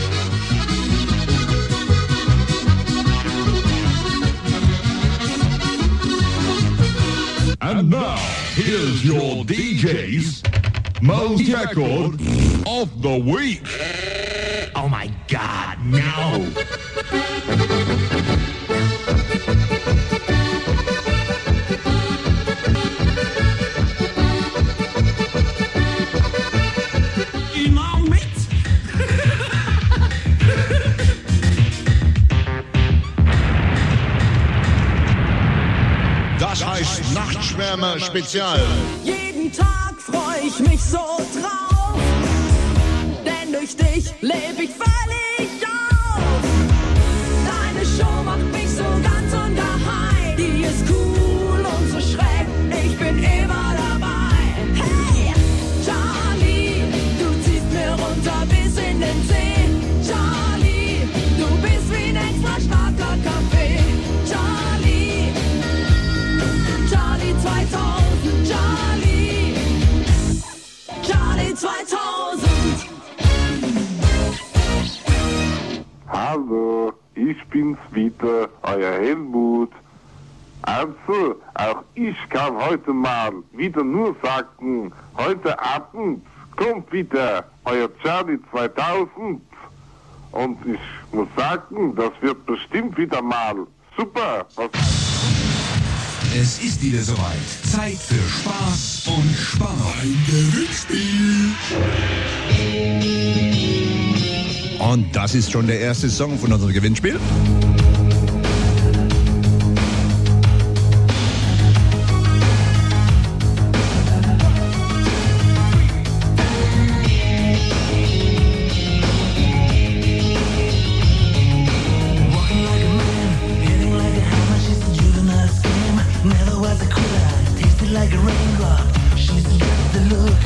And now, here's your D J's most record of the week. Oh my God, no! Immer mit. Das heißt Nachtschwärmer Spezial. Jeden Tag freu ich mich so drauf, denn durch dich leb ich völlig auf. Deine Show macht mich so ganz ungeheim, die ist cool und so schräg, ich bin immer dabei. Hey, Charlie, du ziehst mir runter bis in den See. Charlie, du bist wie ein extra starker Kaffee. Charlie, Charlie zweitausend, Charlie, Charlie zweitausend. Hallo, ich bin's wieder, euer Helmut. Also, auch ich kann heute mal wieder nur sagen, heute Abend kommt wieder euer Charlie zweitausend. Und ich muss sagen, das wird bestimmt wieder mal super. Was Es ist wieder soweit. Zeit für Spaß und Spannung. Ein Gewinnspiel. Und das ist schon der erste Song von unserem Gewinnspiel. Like a raindrop, she's got the look.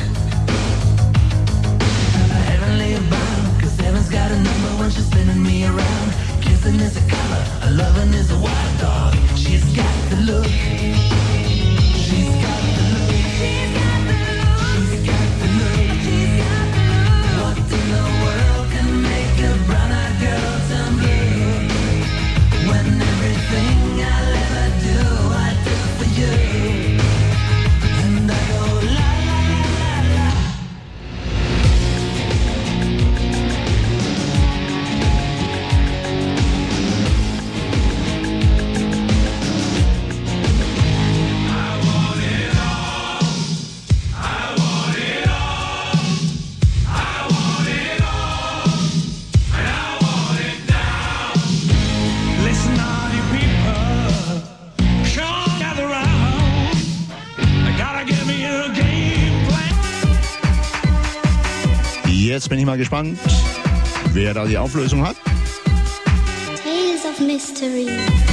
Heavenly bound, cause heaven's got a number when she's spinning me around. Kissing is a color, a loving is a wild dog. She's got the look. She's got the look. She's got the look. She's got the look. She's got the look. What in the world can make a brown-eyed girl turn blue? When everything I'll ever do, I do for you. And I go la la la la la. Jetzt bin ich mal gespannt, wer da die Auflösung hat. Tales of Mystery.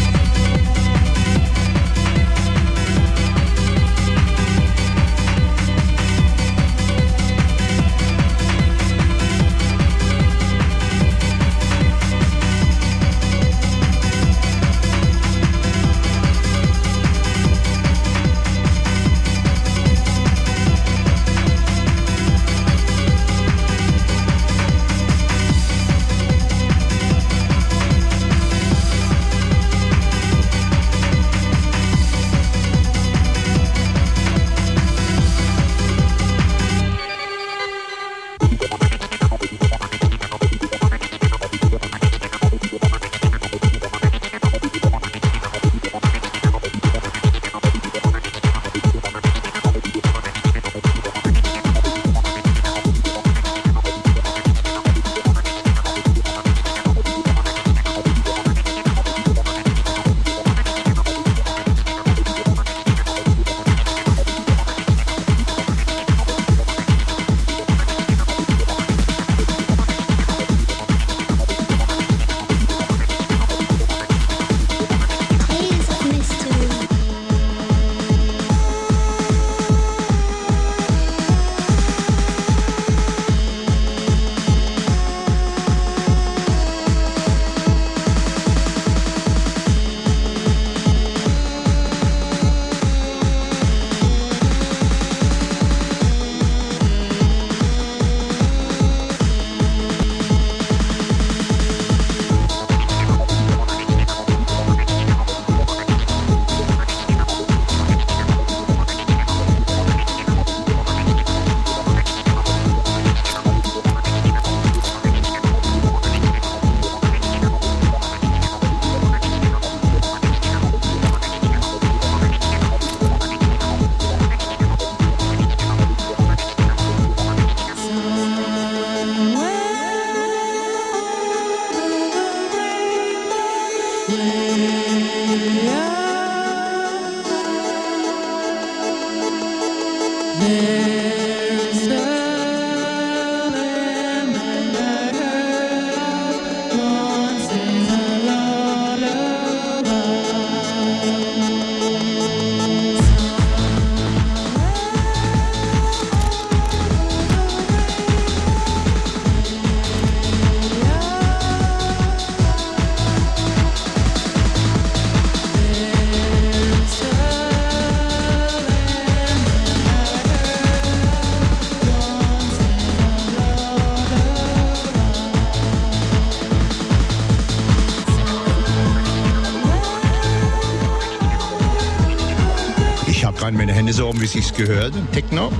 Meine Hände so oben, wie es sich gehört, Techno.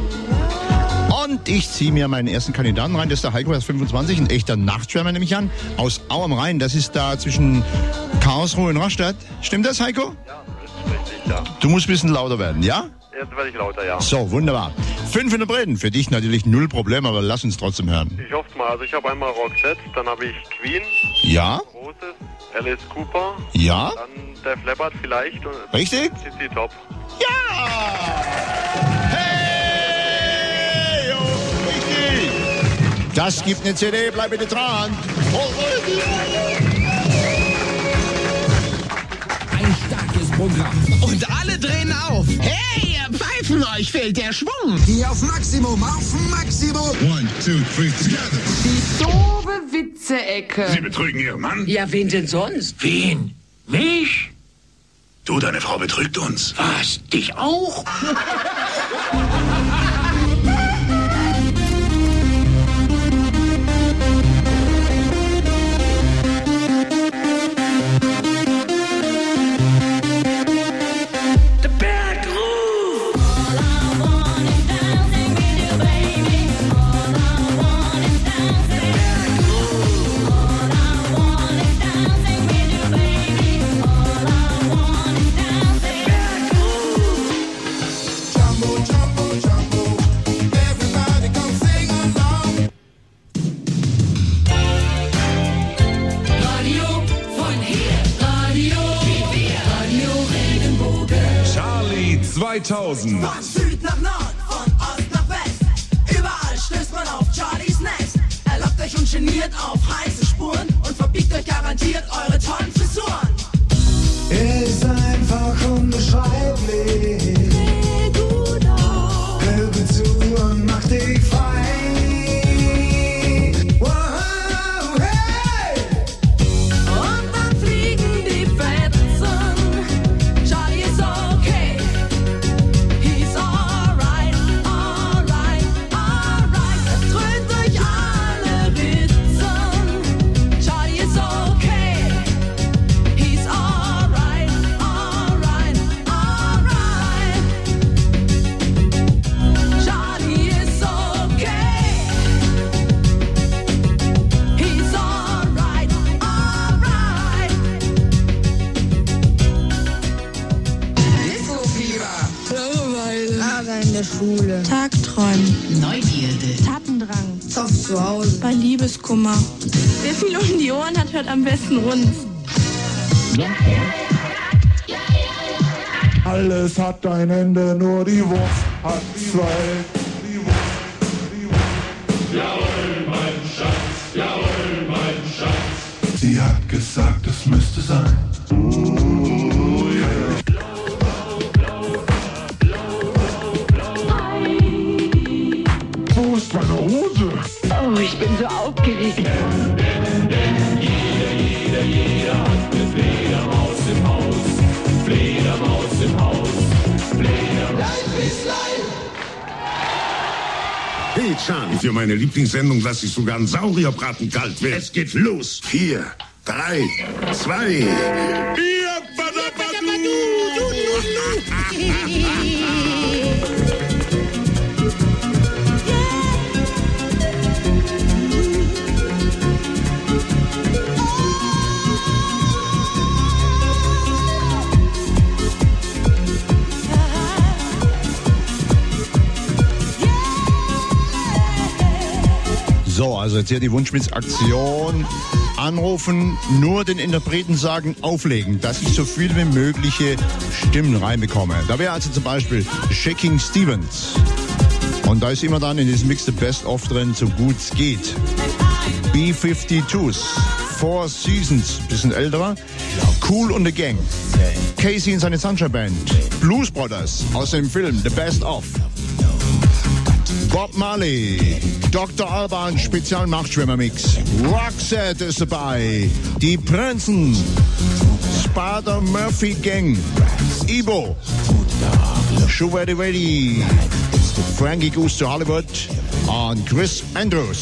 Und ich ziehe mir meinen ersten Kandidaten rein, das ist der Heiko, er ist fünfundzwanzig, ein echter Nachtschwärmer nehme ich an, aus Au am Rhein, das ist da zwischen Karlsruhe und Rastatt. Stimmt das, Heiko? Ja, das ist richtig, ja. Du musst ein bisschen lauter werden, ja? Jetzt werde ich lauter, ja. So, wunderbar. fünfhundert Breden, für dich natürlich null Problem, aber lass uns trotzdem hören. Ich hoffe mal, also ich habe einmal Roxette, dann habe ich Queen. Ja. Roses, Alice Cooper. Ja. Dann Def Leppard vielleicht. Und richtig? C C Top. Ja! Hey! Oh, richtig! Das gibt eine C D, bleib bitte dran. Ein starkes Programm. Und alle drehen auf. Hey, ihr Pfeifen, euch fehlt der Schwung. Geh auf Maximum, auf Maximum. One, two, three, together. Die doofe Witze-Ecke. Sie betrügen Ihren Mann? Ja, wen denn sonst? Wen? Mich? Du, deine Frau betrügt uns. Was? Dich auch? zweitausend. Von Süd nach Nord, von Ost nach West, überall stößt man auf Charlies Nest. ungeniert auf heiße Spuren und verbiegt euch garantiert eure tollen Frisuren. Er ist einfach unbeschreiblich. Seh gut aus. Hör gut zu und mach dich frei. Wow, hey! Und dann fliegen die Fetzen. Charlie ist okay. He's alright, alright, alright. Er dröhnt durch alle Ritzen. Charlie ist okay. He's alright, alright, alright. Charlie ist okay. He's alright, alright. Langeweile. Ärger in der Schule. Tagträumen. Neugierde. Tatendrang. Zoff zu Hause. Bei Liebeskummer. Wer viel um die Ohren hat, hört am besten uns. Alles hat ein Ende, nur die Wurst hat zwei. Jawohl, mein Schatz, jawohl, mein Schatz. Sie hat gesagt, es müsste sein. Wo ist meine Hose? Oh, ich bin so aufgeregt. Jeder, jeder, jeder hat eine Fledermaus im Haus. Fledermaus im Haus. Fledermaus. Life is life. Hey Charlie, für meine Lieblingssendung lasse ich sogar einen Saurierbraten kalt werden. Es geht los. Vier, drei, zwei. Ja, badabadu. So, also jetzt hier die Wunschmix-Aktion. Anrufen, nur den Interpreten sagen, auflegen, dass ich so viel wie mögliche Stimmen reinbekomme. Da wäre also zum Beispiel Shaking Stevens. Und da ist immer dann in diesem Mix the Best of drin, so gut es geht. B fifty-twos, Four Seasons, bisschen älterer. Cool und the Gang. Casey und seine Sunshine Band. Blues Brothers aus dem Film The Best of. Bob Marley, Doktor Alban Spezial-Nachtschwimmer-Mix. Roxette ist dabei. Die Prinzen, Sparta Murphy Gang, Ibo, Schuberti Ready, Frankie Goes to Hollywood und Chris Andrews.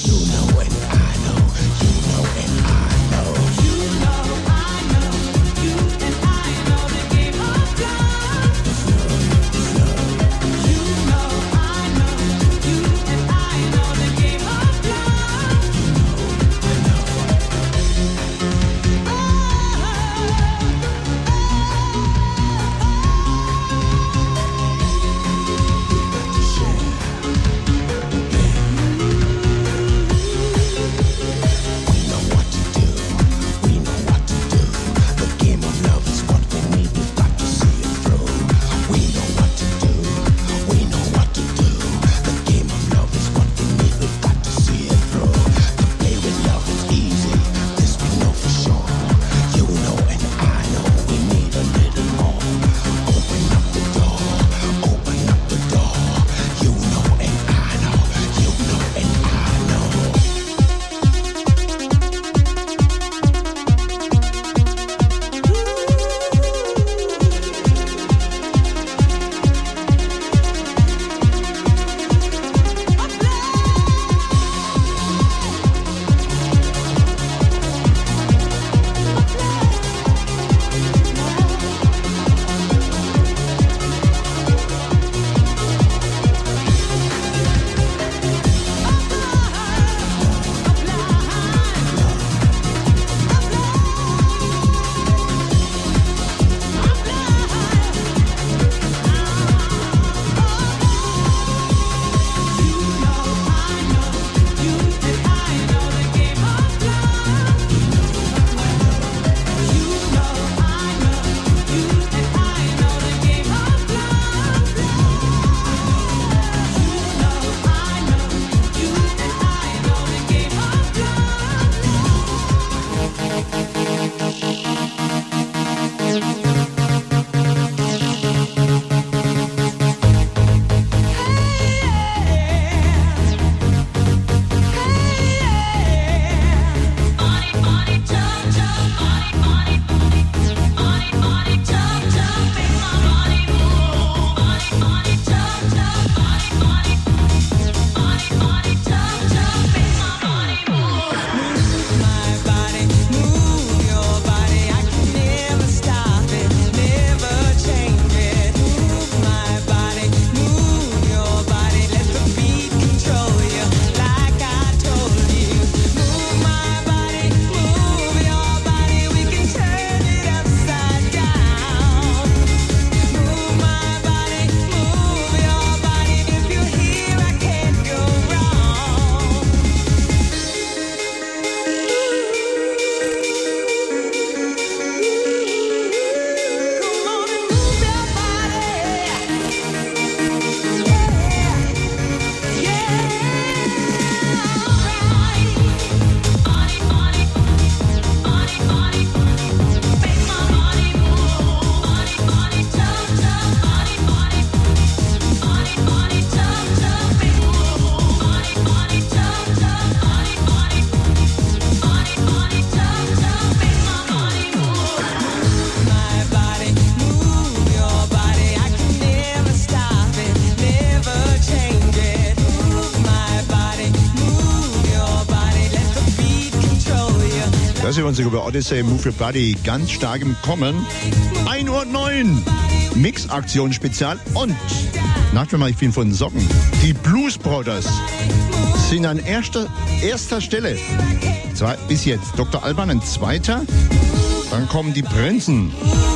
Das ist unsere bei Odyssey Move Your Body ganz stark im Kommen. ein Uhr neun Mix-Aktion Spezial und nachher ich bin von den Socken. Die Blues Brothers sind an erster, erster Stelle. Zwei, bis jetzt Doktor Alban ein zweiter. Dann kommen die Prinzen.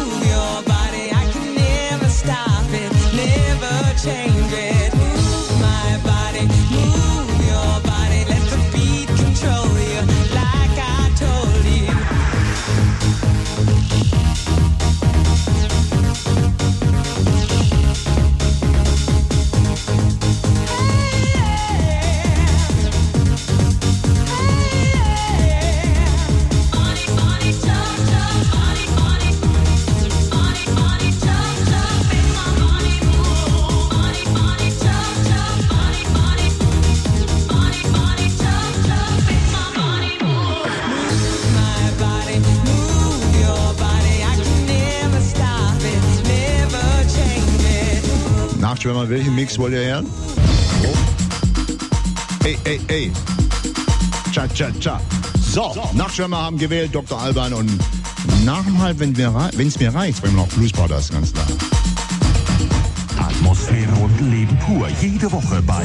Nachschwimmer, welchen Mix wollt ihr hören? Oh. Ey, ey, ey. Cha, cha, cha. So, Nachschwimmer haben gewählt, Doktor Alban und nach dem Halb, wenn es mir reicht, bringen wir noch Blues Brothers, ganz klar. Atmosphäre und Leben pur, jede Woche bei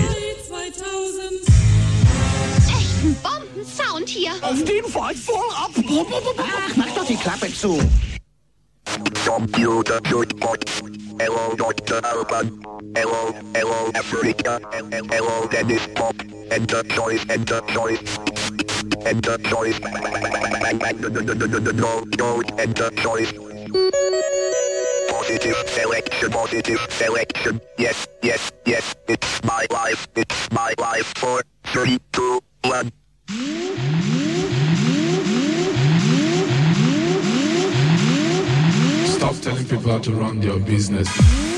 Echt ein Bombensound hier. Auf den fahr ich voll ab. Ach, mach doch die Klappe zu. Computer Jackpot. Hello, Doktor Alban. Hello, hello, Africa. Hello, Dennis Pop. Enter choice, enter choice. Enter choice. No, don't enter choice. Positive selection, positive selection. Yes, yes, yes. It's my life, it's my life. Four, three, two, one. Stop telling people how to run their business.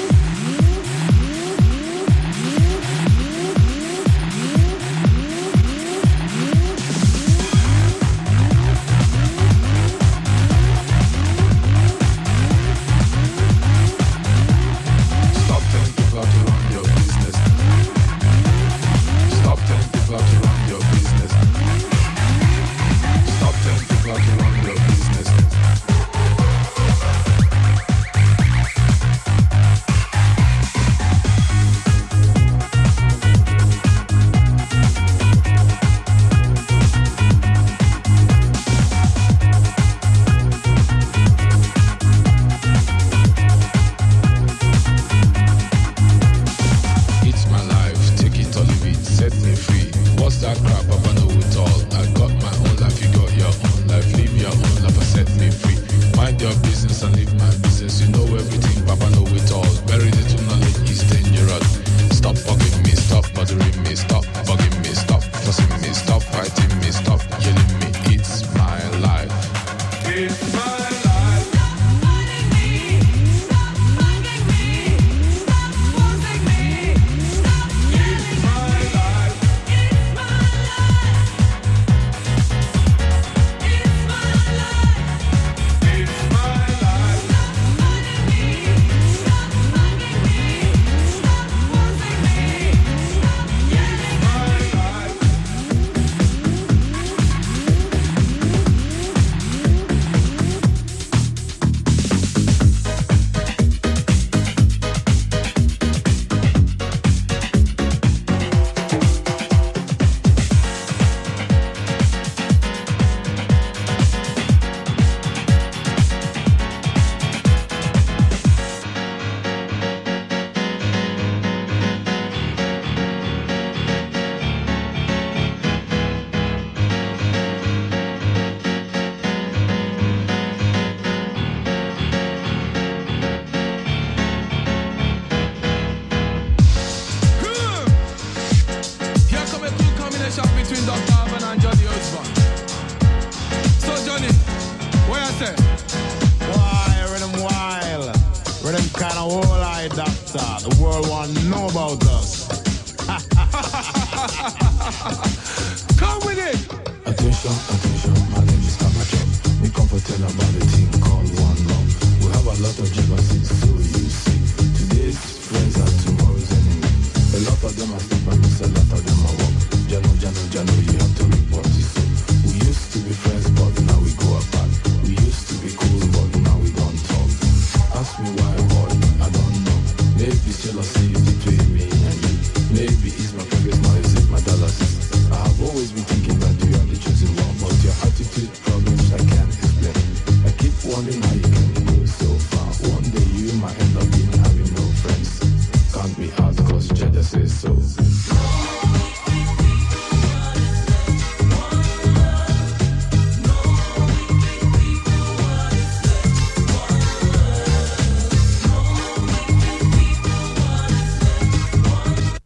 Stop telling people how to run your business. Stop telling people how to run your business. Stop telling people how to run your business. It's my life, take it or leave it, set me free. What's that crap? Papa know it all. I got my own life, you got your own life. Live your own life and set me free. Mind your business and live my business. You know everything, Papa know it all. Very little knowledge is dangerous. Stop bugging me, stop bothering me, stop bugging me, stop fussing me, stop fighting me, stop yelling me. It's my life. It's my life. Here come a cool combination between Doctor Alban and Johnny Osborne. So Johnny, what you say? Why, rhythm wild. Rhythm kind of whole-eyed doctor. The world want to know about us. Come with it. Attention, attention, my name is Kamacho. Me come for tell about a thing called One Love. We have a lot of jealousies